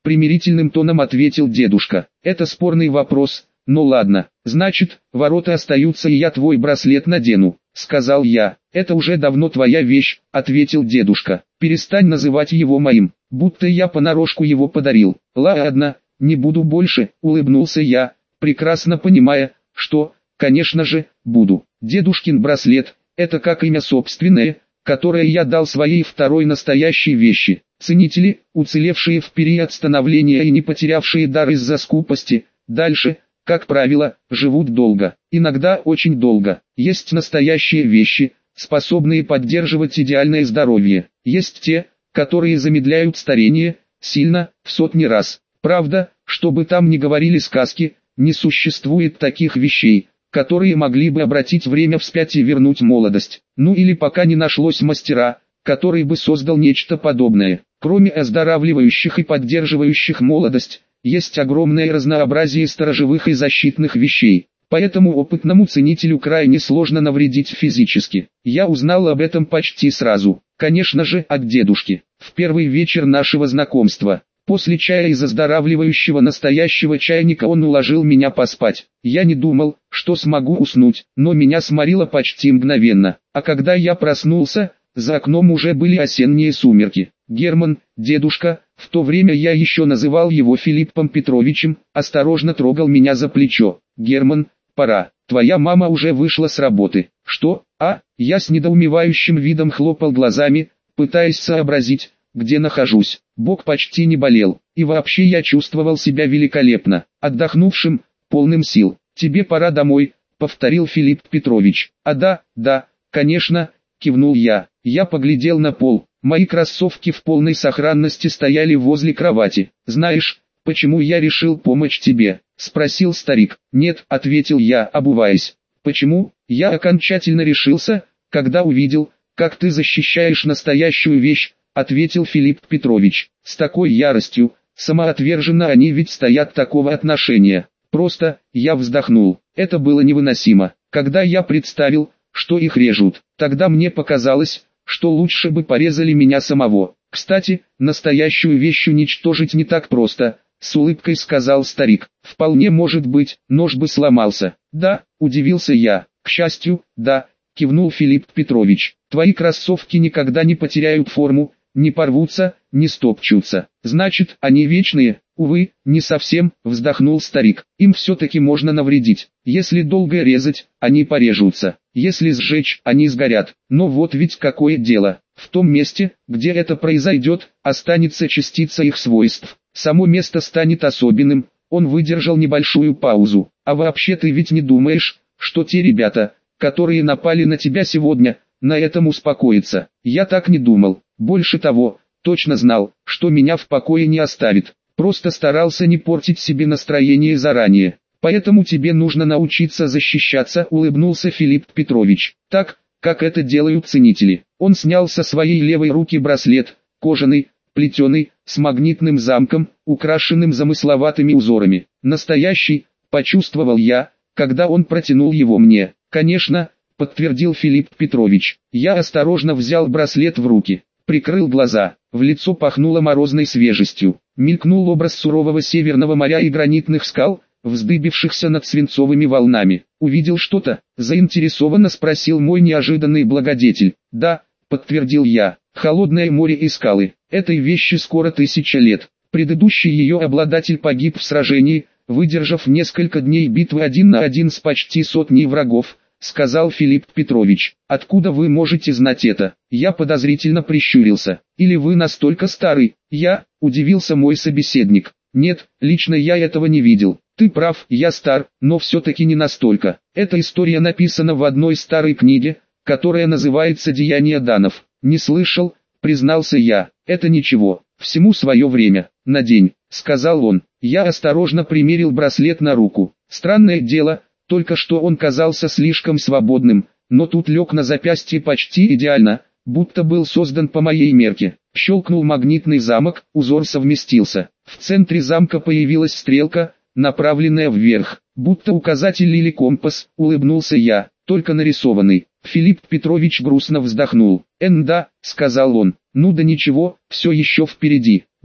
A: примирительным тоном ответил дедушка. Это спорный вопрос, но ладно, значит, ворота остаются и я твой браслет надену, сказал я. Это уже давно твоя вещь, ответил дедушка. Перестань называть его моим, будто я понарошку его подарил. Ладно, не буду больше, улыбнулся я, прекрасно понимая, что, конечно же, буду. Дедушкин браслет, это как имя собственное, которое я дал своей второй настоящей вещи. Ценители, уцелевшие в период становления и не потерявшие дар из-за скупости, дальше, как правило, живут долго, иногда очень долго. Есть настоящие вещи, способные поддерживать идеальное здоровье. Есть те, которые замедляют старение, сильно, в сотни раз. Правда, что бы там ни говорили сказки, не существует таких вещей, которые могли бы обратить время вспять и вернуть молодость. Ну или пока не нашлось мастера, который бы создал нечто подобное. Кроме оздоравливающих и поддерживающих молодость, есть огромное разнообразие сторожевых и защитных вещей. Поэтому опытному ценителю крайне сложно навредить физически. Я узнал об этом почти сразу. Конечно же, от дедушки. В первый вечер нашего знакомства. После чая из оздоравливающего настоящего чайника он уложил меня поспать. Я не думал, что смогу уснуть, но меня сморило почти мгновенно. А когда я проснулся, за окном уже были осенние сумерки. Герман, дедушка, в то время я еще называл его Филиппом Петровичем, осторожно трогал меня за плечо. «Герман, пора, твоя мама уже вышла с работы». «Что? А?» Я с недоумевающим видом хлопал глазами, пытаясь сообразить, где нахожусь. Бок почти не болел, и вообще я чувствовал себя великолепно, отдохнувшим, полным сил. «Тебе пора домой», — повторил Филипп Петрович. «А да, конечно», — кивнул я. Я поглядел на пол. Мои кроссовки в полной сохранности стояли возле кровати. «Знаешь, почему я решил помочь тебе?» — спросил старик. «Нет», — ответил я, обуваясь. «Почему?» «Я окончательно решился, когда увидел, как ты защищаешь настоящую вещь», — ответил Филипп Петрович. «С такой яростью, самоотверженно они ведь стоят такого отношения». Просто, я вздохнул. Это было невыносимо. Когда я представил, что их режут, тогда мне показалось, что лучше бы порезали меня самого. «Кстати, настоящую вещь уничтожить не так просто», — с улыбкой сказал старик. «Вполне может быть, нож бы сломался». «Да», — удивился я. «К счастью, да», — кивнул Филипп Петрович. «Твои кроссовки никогда не потеряют форму, не порвутся, не стопчутся. Значит, они вечные?» «Увы, не совсем», — вздохнул старик. «Им все-таки можно навредить. Если долго резать, они порежутся. Если сжечь, они сгорят. Но вот ведь какое дело. В том месте, где это произойдет, останется частица их свойств. Само место станет особенным». Он выдержал небольшую паузу. «А вообще ты ведь не думаешь, что те ребята, которые напали на тебя сегодня, на этом успокоятся?» «Я так не думал. Больше того, точно знал, что меня в покое не оставит. Просто старался не портить себе настроение заранее. Поэтому тебе нужно научиться защищаться», — улыбнулся Филипп Петрович. «Так, как это делают ценители». Он снял со своей левой руки браслет, кожаный, плетеный, с магнитным замком, украшенным замысловатыми узорами. «Настоящий», — почувствовал я, когда он протянул его мне. «Конечно», — подтвердил Филипп Петрович. Я осторожно взял браслет в руки, прикрыл глаза. В лицо пахнуло морозной свежестью. Мелькнул образ сурового северного моря и гранитных скал, вздыбившихся над свинцовыми волнами. «Увидел что-то?» — заинтересованно спросил мой неожиданный благодетель. «Да», — подтвердил я, — «холодное море и скалы. Этой вещи скоро 1000 лет. Предыдущий ее обладатель погиб в сражении, выдержав несколько дней битвы 1 на 1 с почти сотней врагов», — сказал Филипп Петрович. «Откуда вы можете знать это?» Я подозрительно прищурился. «Или вы настолько старый?» Удивился мой собеседник. «Нет, лично я этого не видел». «Ты прав, я стар, но все-таки не настолько. Эта история написана в одной старой книге, которая называется «Деяния Данов». «Не слышал», — признался я. «Это ничего, всему свое время. Надень», — сказал он. Я осторожно примерил браслет на руку. Странное дело, только что он казался слишком свободным, но тут лег на запястье почти идеально, будто был создан по моей мерке. Щелкнул магнитный замок, узор совместился. В центре замка появилась стрелка, направленная вверх, будто указатель или компас, улыбнулся я, только нарисованный. Филипп Петрович грустно вздохнул. «Да», — сказал он, — «ну да ничего, все еще впереди».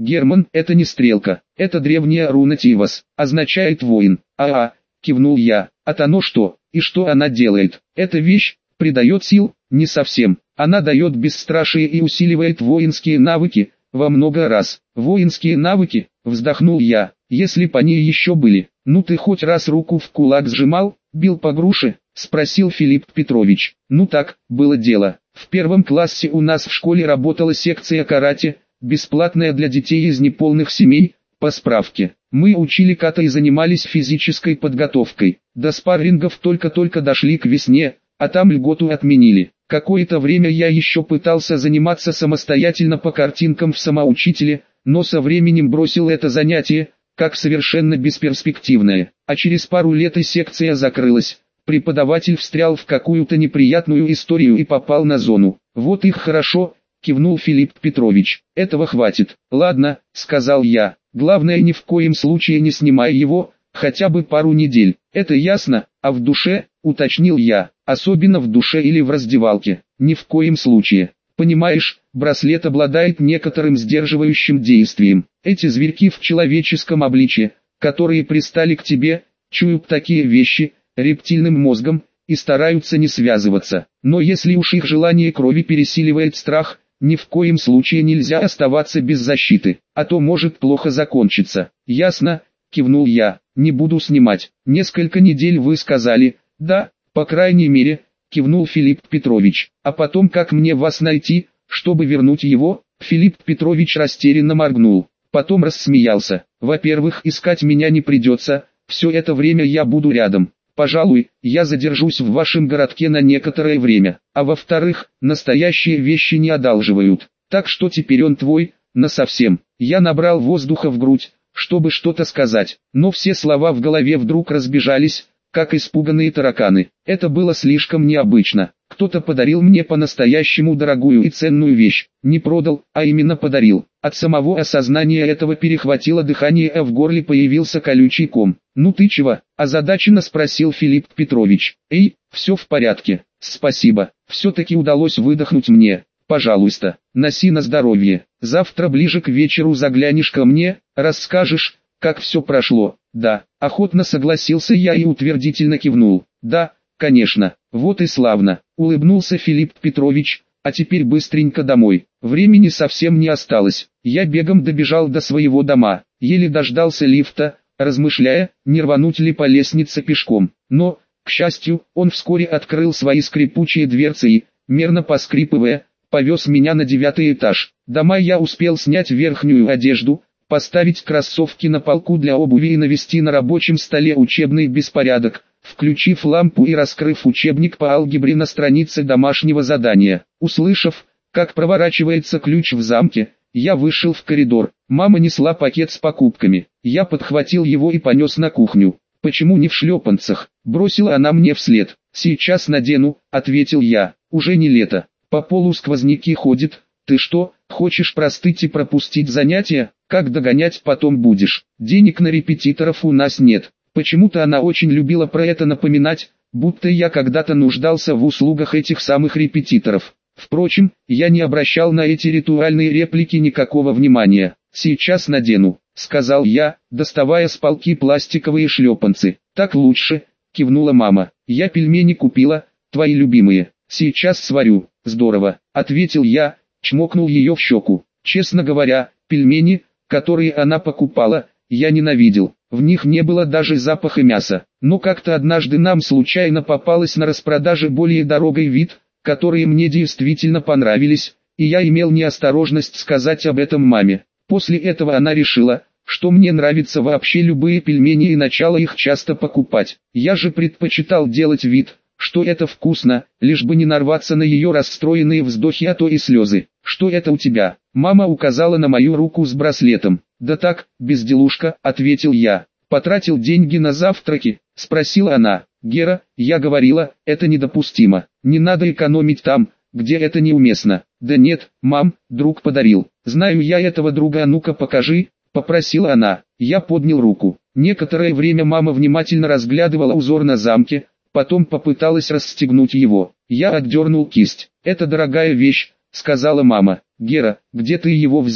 A: Герман, это не стрелка, это древняя руна Тивас, означает воин. Кивнул я. Оно что? И что она делает? Эта вещь придает сил? Не совсем. Она дает бесстрашие и усиливает воинские навыки во много раз. Воинские навыки, вздохнул я, если б они еще были. Ну ты хоть раз руку в кулак сжимал, бил по груше? Спросил Филипп Петрович. Ну так, было дело. В первом классе у нас в школе работала секция карате, бесплатная для детей из неполных семей, по справке. Мы учили ката и занимались физической подготовкой. До спаррингов только-только дошли к весне, а там льготу отменили. Какое-то время я еще пытался заниматься самостоятельно по картинкам в самоучителе, но со временем бросил это занятие, как совершенно бесперспективное. А через пару лет и секция закрылась. Преподаватель встрял в какую-то неприятную историю и попал на зону. Вот их хорошо, кивнул Филипп Петрович. Этого хватит. Ладно, сказал я. Главное, ни в коем случае не снимай его, хотя бы пару недель. Это ясно, а в душе, уточнил я, особенно в душе или в раздевалке. Ни в коем случае. Понимаешь, браслет обладает некоторым сдерживающим действием. Эти зверьки в человеческом обличье, которые пристали к тебе, чуют такие вещи рептильным мозгом и стараются не связываться. Но если уж их желание крови пересиливает страх, ни в коем случае нельзя оставаться без защиты, а то может плохо закончиться. Ясно, кивнул я, не буду снимать. Несколько недель вы сказали, да, по крайней мере, кивнул Филипп Петрович. А потом как мне вас найти, чтобы вернуть его? Филипп Петрович растерянно моргнул, потом рассмеялся. Во-первых, искать меня не придется, все это время я буду рядом. Пожалуй, я задержусь в вашем городке на некоторое время. А во-вторых, настоящие вещи не одалживают. Так что теперь он твой, насовсем. Я набрал воздуха в грудь, чтобы что-то сказать, но все слова в голове вдруг разбежались, как испуганные тараканы. Это было слишком необычно. Кто-то подарил мне по-настоящему дорогую и ценную вещь. Не продал, а именно подарил. От самого осознания этого перехватило дыхание, а в горле появился колючий ком. «Ну ты чего?» – озадаченно спросил Филипп Петрович. «Эй, все в порядке, спасибо. Все-таки удалось выдохнуть мне. Пожалуйста, носи на здоровье. Завтра ближе к вечеру заглянешь ко мне, расскажешь, как все прошло». «Да», – охотно согласился я и утвердительно кивнул. «Да, конечно, вот и славно», – улыбнулся Филипп Петрович. «А теперь быстренько домой. Времени совсем не осталось». Я бегом добежал до своего дома, еле дождался лифта, размышляя, не рвануть ли по лестнице пешком. Но, к счастью, он вскоре открыл свои скрипучие дверцы и, мерно поскрипывая, повез меня на 9-й этаж. Дома я успел снять верхнюю одежду, поставить кроссовки на полку для обуви и навести на рабочем столе учебный беспорядок, включив лампу и раскрыв учебник по алгебре на странице домашнего задания. Услышав, как проворачивается ключ в замке, я вышел в коридор. Мама несла пакет с покупками. Я подхватил его и понес на кухню. «Почему не в шлепанцах?» – бросила она мне вслед. «Сейчас надену», – ответил я. «Уже не лето. По полу сквозняки ходят. Ты что, хочешь простыть и пропустить занятия? Как догонять потом будешь? Денег на репетиторов у нас нет». Почему-то она очень любила про это напоминать, будто я когда-то нуждался в услугах этих самых репетиторов. Впрочем, я не обращал на эти ритуальные реплики никакого внимания. «Сейчас надену», — сказал я, доставая с полки пластиковые шлепанцы. «Так лучше», — кивнула мама. «Я пельмени купила, твои любимые. Сейчас сварю». «Здорово», — ответил я, чмокнул ее в щеку. Честно говоря, пельмени, которые она покупала, я ненавидел. В них не было даже запаха мяса. Но как-то однажды нам случайно попалось на распродаже более дорогой вид, которые мне действительно понравились, и я имел неосторожность сказать об этом маме. После этого она решила, что мне нравятся вообще любые пельмени и начала их часто покупать. Я же предпочитал делать вид, что это вкусно, лишь бы не нарваться на ее расстроенные вздохи, а то и слезы. «Что это у тебя?» Мама указала на мою руку с браслетом. «Да так, безделушка», — ответил я. «Потратил деньги на завтраки?» — спросила она. «Гера, я говорила, это недопустимо. Не надо экономить там, где это неуместно». «Да нет, мам, друг подарил». «Знаю я этого друга, а ну-ка покажи», — попросила она. Я поднял руку. Некоторое время мама внимательно разглядывала узор на замке, потом попыталась расстегнуть его. Я отдернул кисть. «Это дорогая вещь», — сказала мама. «Гера, где ты его взял?»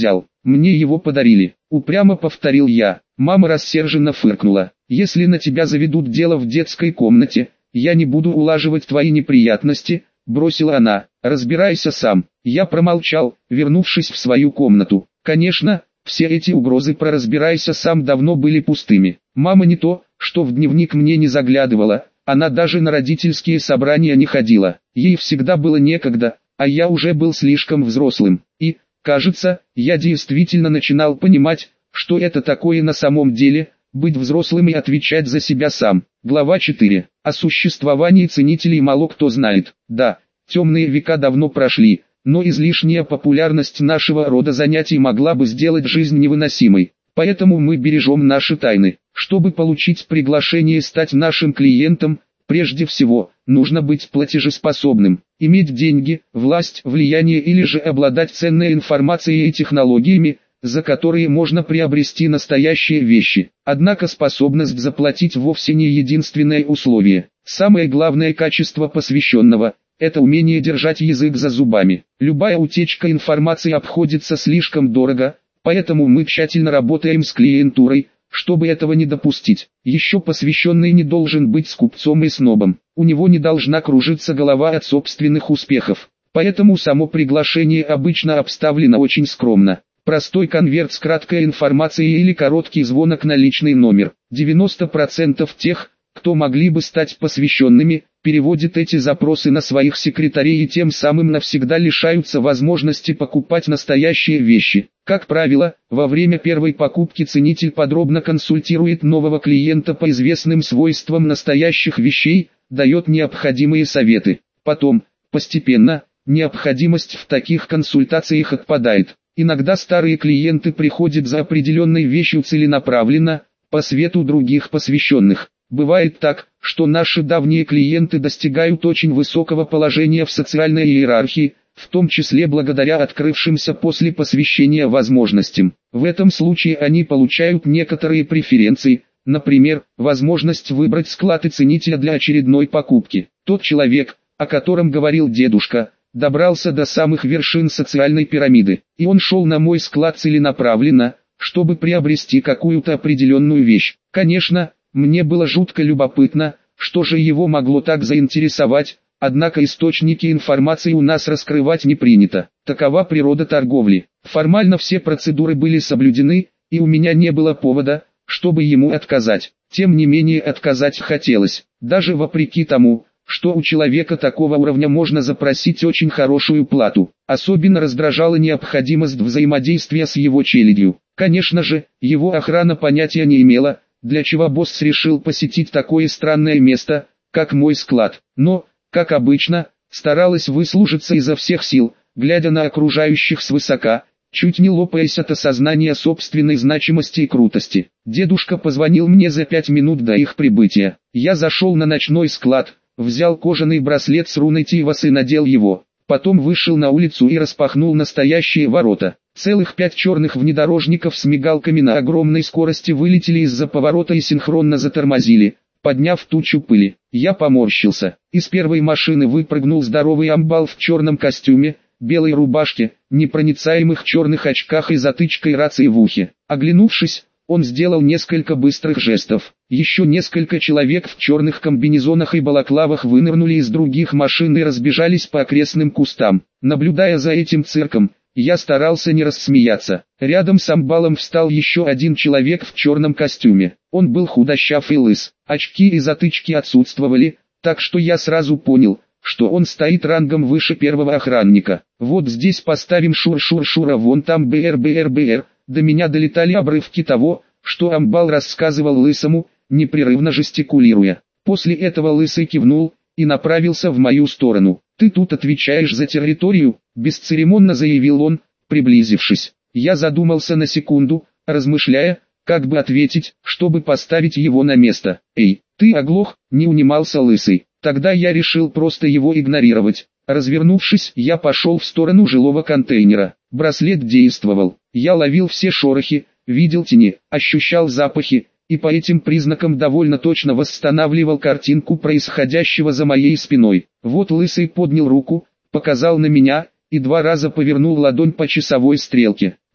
A: мне его подарили. Упрямо повторил я. Мама рассерженно фыркнула. Если на тебя заведут дело в детской комнате, я не буду улаживать твои неприятности, бросила она. Разбирайся сам. Я промолчал, вернувшись в свою комнату. Конечно, все эти угрозы про «разбирайся сам» давно были пустыми. Мама не то, что в дневник мне не заглядывала, она даже на родительские собрания не ходила. Ей всегда было некогда, а я уже был слишком взрослым. И, кажется, я действительно начинал понимать, что это такое на самом деле, быть взрослым и отвечать за себя сам. Глава 4. О существовании ценителей мало кто знает. Да, темные века давно прошли, но излишняя популярность нашего рода занятий могла бы сделать жизнь невыносимой. Поэтому мы бережем наши тайны. Чтобы получить приглашение стать нашим клиентом, прежде всего, нужно быть платежеспособным, иметь деньги, власть, влияние или же обладать ценной информацией и технологиями, за которые можно приобрести настоящие вещи. Однако способность заплатить вовсе не единственное условие. Самое главное качество посвященного – это умение держать язык за зубами. Любая утечка информации обходится слишком дорого, поэтому мы тщательно работаем с клиентурой, чтобы этого не допустить. Еще посвященный не должен быть скупцом и снобом. У него не должна кружиться голова от собственных успехов. Поэтому само приглашение обычно обставлено очень скромно. Простой конверт с краткой информацией или короткий звонок на личный номер. 90% тех, кто могли бы стать посвященными, переводят эти запросы на своих секретарей и тем самым навсегда лишаются возможности покупать настоящие вещи. Как правило, во время первой покупки ценитель подробно консультирует нового клиента по известным свойствам настоящих вещей, дает необходимые советы. Потом, постепенно, необходимость в таких консультациях отпадает. Иногда старые клиенты приходят за определенной вещью целенаправленно, по совету других посвященных. Бывает так, что наши давние клиенты достигают очень высокого положения в социальной иерархии, в том числе благодаря открывшимся после посвящения возможностям. В этом случае они получают некоторые преференции, например, возможность выбрать склад и ценителя для очередной покупки. Тот человек, о котором говорил дедушка, добрался до самых вершин социальной пирамиды, и он шел на мой склад целенаправленно, чтобы приобрести какую-то определенную вещь. Конечно, мне было жутко любопытно, что же его могло так заинтересовать, однако источники информации у нас раскрывать не принято. Такова природа торговли. Формально все процедуры были соблюдены, и у меня не было повода, чтобы ему отказать. Тем не менее отказать хотелось, даже вопреки тому, что у человека такого уровня можно запросить очень хорошую плату. Особенно раздражала необходимость взаимодействия с его челядью. Конечно же, его охрана понятия не имела, для чего босс решил посетить такое странное место, как мой склад. Но, как обычно, старалась выслужиться изо всех сил, глядя на окружающих свысока, чуть не лопаясь от осознания собственной значимости и крутости. Дедушка позвонил мне за 5 минут до их прибытия. Я зашел на ночной склад, взял кожаный браслет с руной Тивас и надел его. Потом вышел на улицу и распахнул настоящие ворота. Целых 5 черных внедорожников с мигалками на огромной скорости вылетели из-за поворота и синхронно затормозили, подняв тучу пыли. Я поморщился. Из первой машины выпрыгнул здоровый амбал в черном костюме, белой рубашке, непроницаемых черных очках и затычкой рации в ухе. Оглянувшись, он сделал несколько быстрых жестов. Еще несколько человек в черных комбинезонах и балаклавах вынырнули из других машин и разбежались по окрестным кустам. Наблюдая за этим цирком, я старался не рассмеяться. Рядом с амбалом встал еще один человек в черном костюме. Он был худощав и лыс. Очки и затычки отсутствовали, так что я сразу понял, что он стоит рангом выше первого охранника. Вот здесь поставим шур-шур-шур, а вон там БР-БР-БР. До меня долетали обрывки того, что амбал рассказывал лысому, непрерывно жестикулируя. После этого лысый кивнул и направился в мою сторону. «Ты тут отвечаешь за территорию», — бесцеремонно заявил он, приблизившись. Я задумался на секунду, размышляя, как бы ответить, чтобы поставить его на место. «Эй, ты оглох?» — не унимался лысый. Тогда я решил просто его игнорировать. Развернувшись, я пошел в сторону жилого контейнера. Браслет действовал. Я ловил все шорохи, видел тени, ощущал запахи, и по этим признакам довольно точно восстанавливал картинку происходящего за моей спиной. Вот лысый поднял руку, показал на меня, и 2 раза повернул ладонь по часовой стрелке.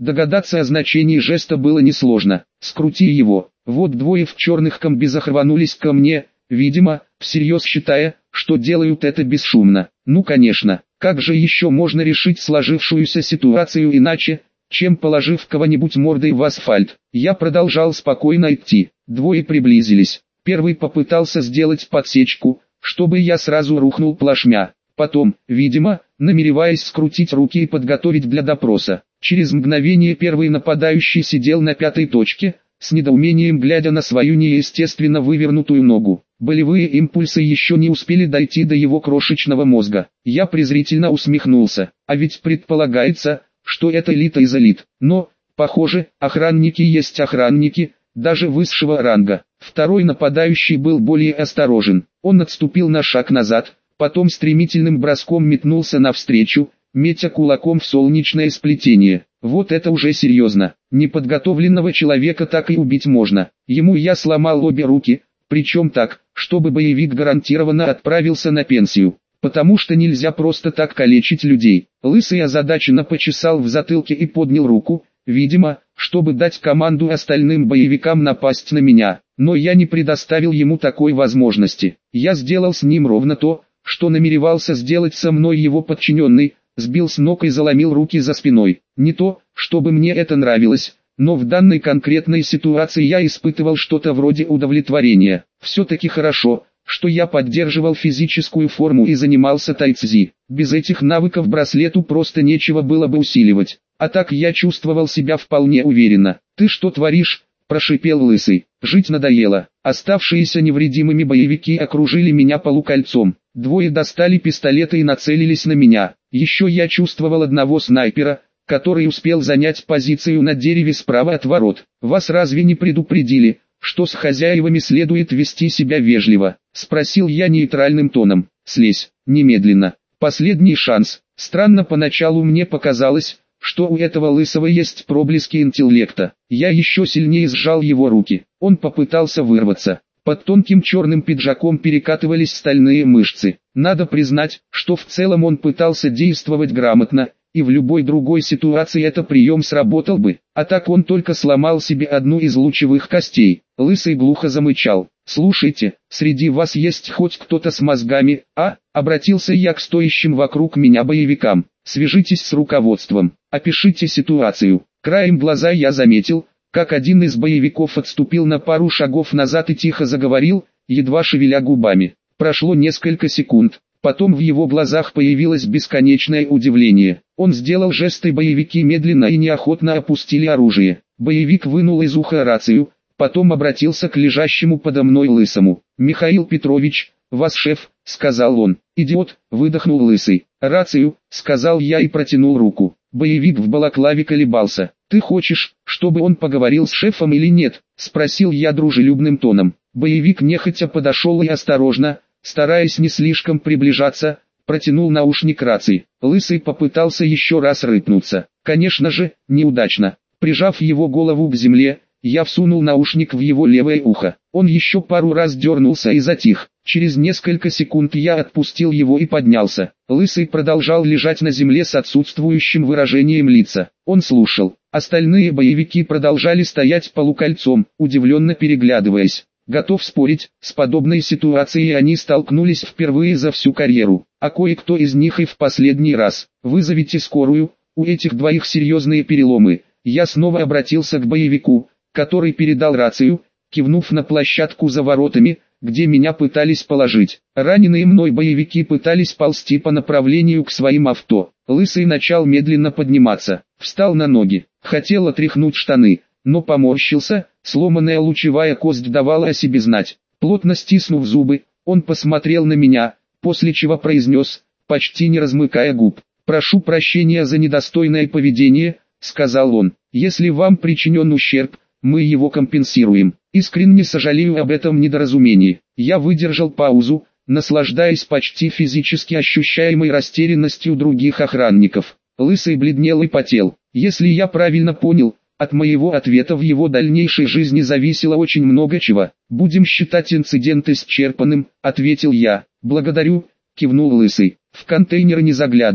A: Догадаться о значении жеста было несложно. «Скрути его». Вот двое в черных комбезах рванулись ко мне, видимо, всерьез считая, что делают это бесшумно. Ну конечно, как же еще можно решить сложившуюся ситуацию иначе, чем положив кого-нибудь мордой в асфальт? Я продолжал спокойно идти. Двое приблизились. Первый попытался сделать подсечку, чтобы я сразу рухнул плашмя. Потом, видимо, намереваясь скрутить руки и подготовить для допроса. Через мгновение первый нападающий сидел на пятой точке, с недоумением глядя на свою неестественно вывернутую ногу. Болевые импульсы еще не успели дойти до его крошечного мозга. Я презрительно усмехнулся. А ведь предполагается, что это элита из элит. Но, похоже, охранники есть охранники, даже высшего ранга. Второй нападающий был более осторожен. Он отступил на шаг назад, потом стремительным броском метнулся навстречу, метя кулаком в солнечное сплетение. Вот это уже серьезно. Неподготовленного человека так и убить можно. Ему я сломал обе руки, причем так, чтобы боевик гарантированно отправился на пенсию. Потому что нельзя просто так калечить людей. Лысый озадаченно почесал в затылке и поднял руку, видимо, чтобы дать команду остальным боевикам напасть на меня. Но я не предоставил ему такой возможности. Я сделал с ним ровно то, что намеревался сделать со мной его подчиненный, сбил с ног и заломил руки за спиной. Не то, чтобы мне это нравилось, но в данной конкретной ситуации я испытывал что-то вроде удовлетворения. Все-таки хорошо, что я поддерживал физическую форму и занимался тайцзи. Без этих навыков браслету просто нечего было бы усиливать. А так я чувствовал себя вполне уверенно. «Ты что творишь?» – прошипел Лысый. «Жить надоело». Оставшиеся невредимыми боевики окружили меня полукольцом. Двое достали пистолеты и нацелились на меня. Еще я чувствовал одного снайпера, который успел занять позицию на дереве справа от ворот. «Вас разве не предупредили, что с хозяевами следует вести себя вежливо?» – спросил я нейтральным тоном. «Слезь, немедленно. Последний шанс». Странно, поначалу мне показалось, что у этого Лысого есть проблески интеллекта. Я еще сильнее сжал его руки. Он попытался вырваться. Под тонким черным пиджаком перекатывались стальные мышцы. Надо признать, что в целом он пытался действовать грамотно, и в любой другой ситуации этот прием сработал бы. А так он только сломал себе одну из лучевых костей. Лысый глухо замычал. «Слушайте, среди вас есть хоть кто-то с мозгами, а?» Обратился я к стоящим вокруг меня боевикам. «Свяжитесь с руководством, опишите ситуацию». Краем глаза я заметил, как один из боевиков отступил на пару шагов назад и тихо заговорил, едва шевеля губами. Прошло несколько секунд, потом в его глазах появилось бесконечное удивление. Он сделал жест, и боевики медленно и неохотно опустили оружие. Боевик вынул из уха рацию, потом обратился к лежащему подо мной Лысому. «Михаил Петрович, вас шеф», — сказал он. «Идиот», — выдохнул Лысый. «Рацию», — сказал я и протянул руку. Боевик в балаклаве колебался. «Ты хочешь, чтобы он поговорил с шефом или нет?» — спросил я дружелюбным тоном. Боевик нехотя подошел и осторожно, стараясь не слишком приближаться, протянул наушник рации. Лысый попытался еще раз рыпнуться. Конечно же, неудачно. Прижав его голову к земле, я всунул наушник в его левое ухо. Он еще пару раз дернулся и затих. Через несколько секунд я отпустил его и поднялся. Лысый продолжал лежать на земле с отсутствующим выражением лица. Он слушал. Остальные боевики продолжали стоять полукольцом, удивленно переглядываясь. Готов спорить, с подобной ситуацией они столкнулись впервые за всю карьеру, а кое-кто из них и в последний раз. «Вызовите скорую, у этих двоих серьезные переломы». Я снова обратился к боевику, который передал рацию, кивнув на площадку за воротами, где меня пытались положить. Раненые мной боевики пытались ползти по направлению к своим авто. Лысый начал медленно подниматься, встал на ноги, хотел отряхнуть штаны, но поморщился, сломанная лучевая кость давала о себе знать. Плотно стиснув зубы, он посмотрел на меня, после чего произнес, почти не размыкая губ: «Прошу прощения за недостойное поведение», — сказал он. «Если вам причинен ущерб, мы его компенсируем. Искренне сожалею об этом недоразумении». Я выдержал паузу, наслаждаясь почти физически ощущаемой растерянностью других охранников. Лысый бледнел и потел. Если я правильно понял, от моего ответа в его дальнейшей жизни зависело очень много чего. «Будем считать инцидент исчерпанным», — ответил я. «Благодарю», — кивнул Лысый. «В контейнер не заглядывать».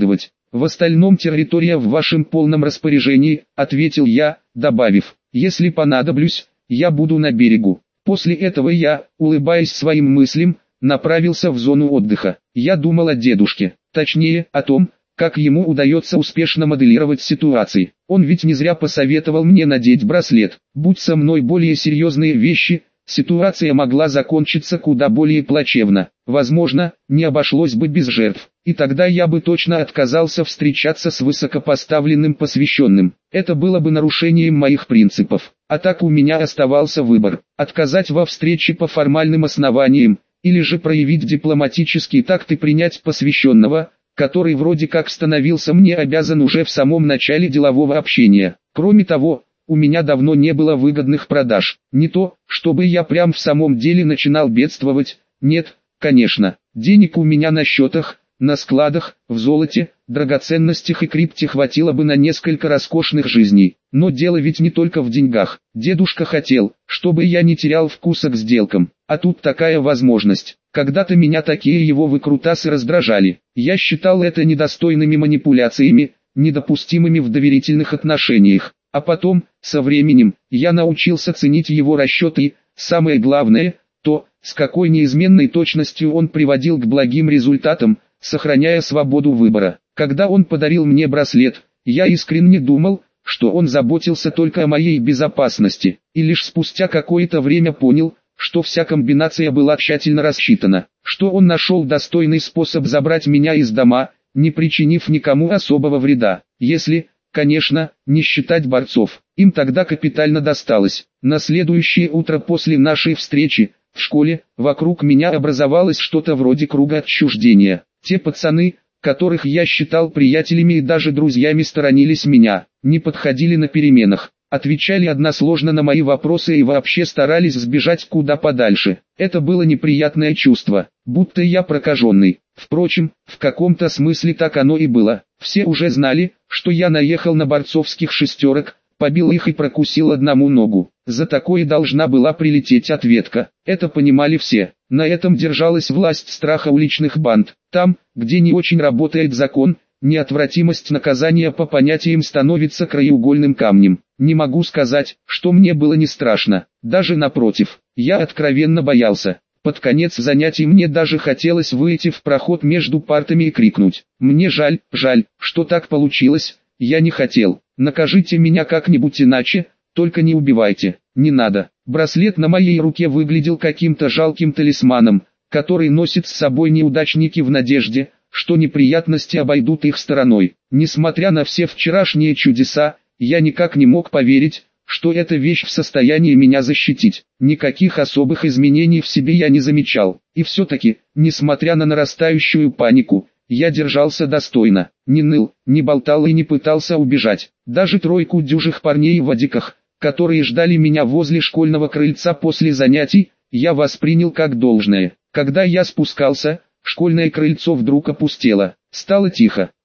A: В остальном территория в вашем полном распоряжении, ответил я, добавив, если понадоблюсь, я буду на берегу. После этого я, улыбаясь своим мыслям, направился в зону отдыха. Я думал о дедушке, точнее, о том, как ему удается успешно моделировать ситуации. Он ведь не зря посоветовал мне надеть браслет. Будь со мной более серьезные вещи, ситуация могла закончиться куда более плачевно. Возможно, не обошлось бы без жертв. И тогда я бы точно отказался встречаться с высокопоставленным посвященным. Это было бы нарушением моих принципов. А так у меня оставался выбор: отказать во встрече по формальным основаниям, или же проявить дипломатический такт и принять посвященного, который вроде как становился мне обязан уже в самом начале делового общения. Кроме того, у меня давно не было выгодных продаж. Не то, чтобы я прям в самом деле начинал бедствовать. Нет, конечно, денег у меня на счетах, на складах, в золоте, драгоценностях и крипте хватило бы на несколько роскошных жизней. Но дело ведь не только в деньгах. Дедушка хотел, чтобы я не терял вкуса к сделкам. А тут такая возможность. Когда-то меня такие его выкрутасы раздражали. Я считал это недостойными манипуляциями, недопустимыми в доверительных отношениях. А потом, со временем, я научился ценить его расчеты и, самое главное, то, с какой неизменной точностью он приводил к благим результатам, сохраняя свободу выбора. Когда он подарил мне браслет, я искренне думал, что он заботился только о моей безопасности, и лишь спустя какое-то время понял, что вся комбинация была тщательно рассчитана, что он нашел достойный способ забрать меня из дома, не причинив никому особого вреда. Если, конечно, не считать борцов, им тогда капитально досталось. На следующее утро после нашей встречи, в школе, вокруг меня образовалось что-то вроде круга отчуждения. Те пацаны, которых я считал приятелями и даже друзьями, сторонились меня, не подходили на переменах, отвечали односложно на мои вопросы и вообще старались сбежать куда подальше. Это было неприятное чувство, будто я прокаженный. Впрочем, в каком-то смысле так оно и было. Все уже знали, что я наехал на борцовских шестерок, побил их и прокусил одному ногу. За такое должна была прилететь ответка. Это понимали все. На этом держалась власть страха уличных банд. Там, где не очень работает закон, неотвратимость наказания по понятиям становится краеугольным камнем. Не могу сказать, что мне было не страшно. Даже напротив, я откровенно боялся. Под конец занятий мне даже хотелось выйти в проход между партами и крикнуть: «Мне жаль, что так получилось, я не хотел. Накажите меня как-нибудь иначе, только не убивайте». Не надо. Браслет на моей руке выглядел каким-то жалким талисманом, который носят с собой неудачники в надежде, что неприятности обойдут их стороной. Несмотря на все вчерашние чудеса, я никак не мог поверить, что эта вещь в состоянии меня защитить. Никаких особых изменений в себе я не замечал. И все-таки, несмотря на нарастающую панику, я держался достойно, не ныл, не болтал и не пытался убежать. Даже тройку дюжих парней в водиках, которые ждали меня возле школьного крыльца после занятий, я воспринял как должное. Когда я спускался, школьное крыльцо вдруг опустело. Стало тихо.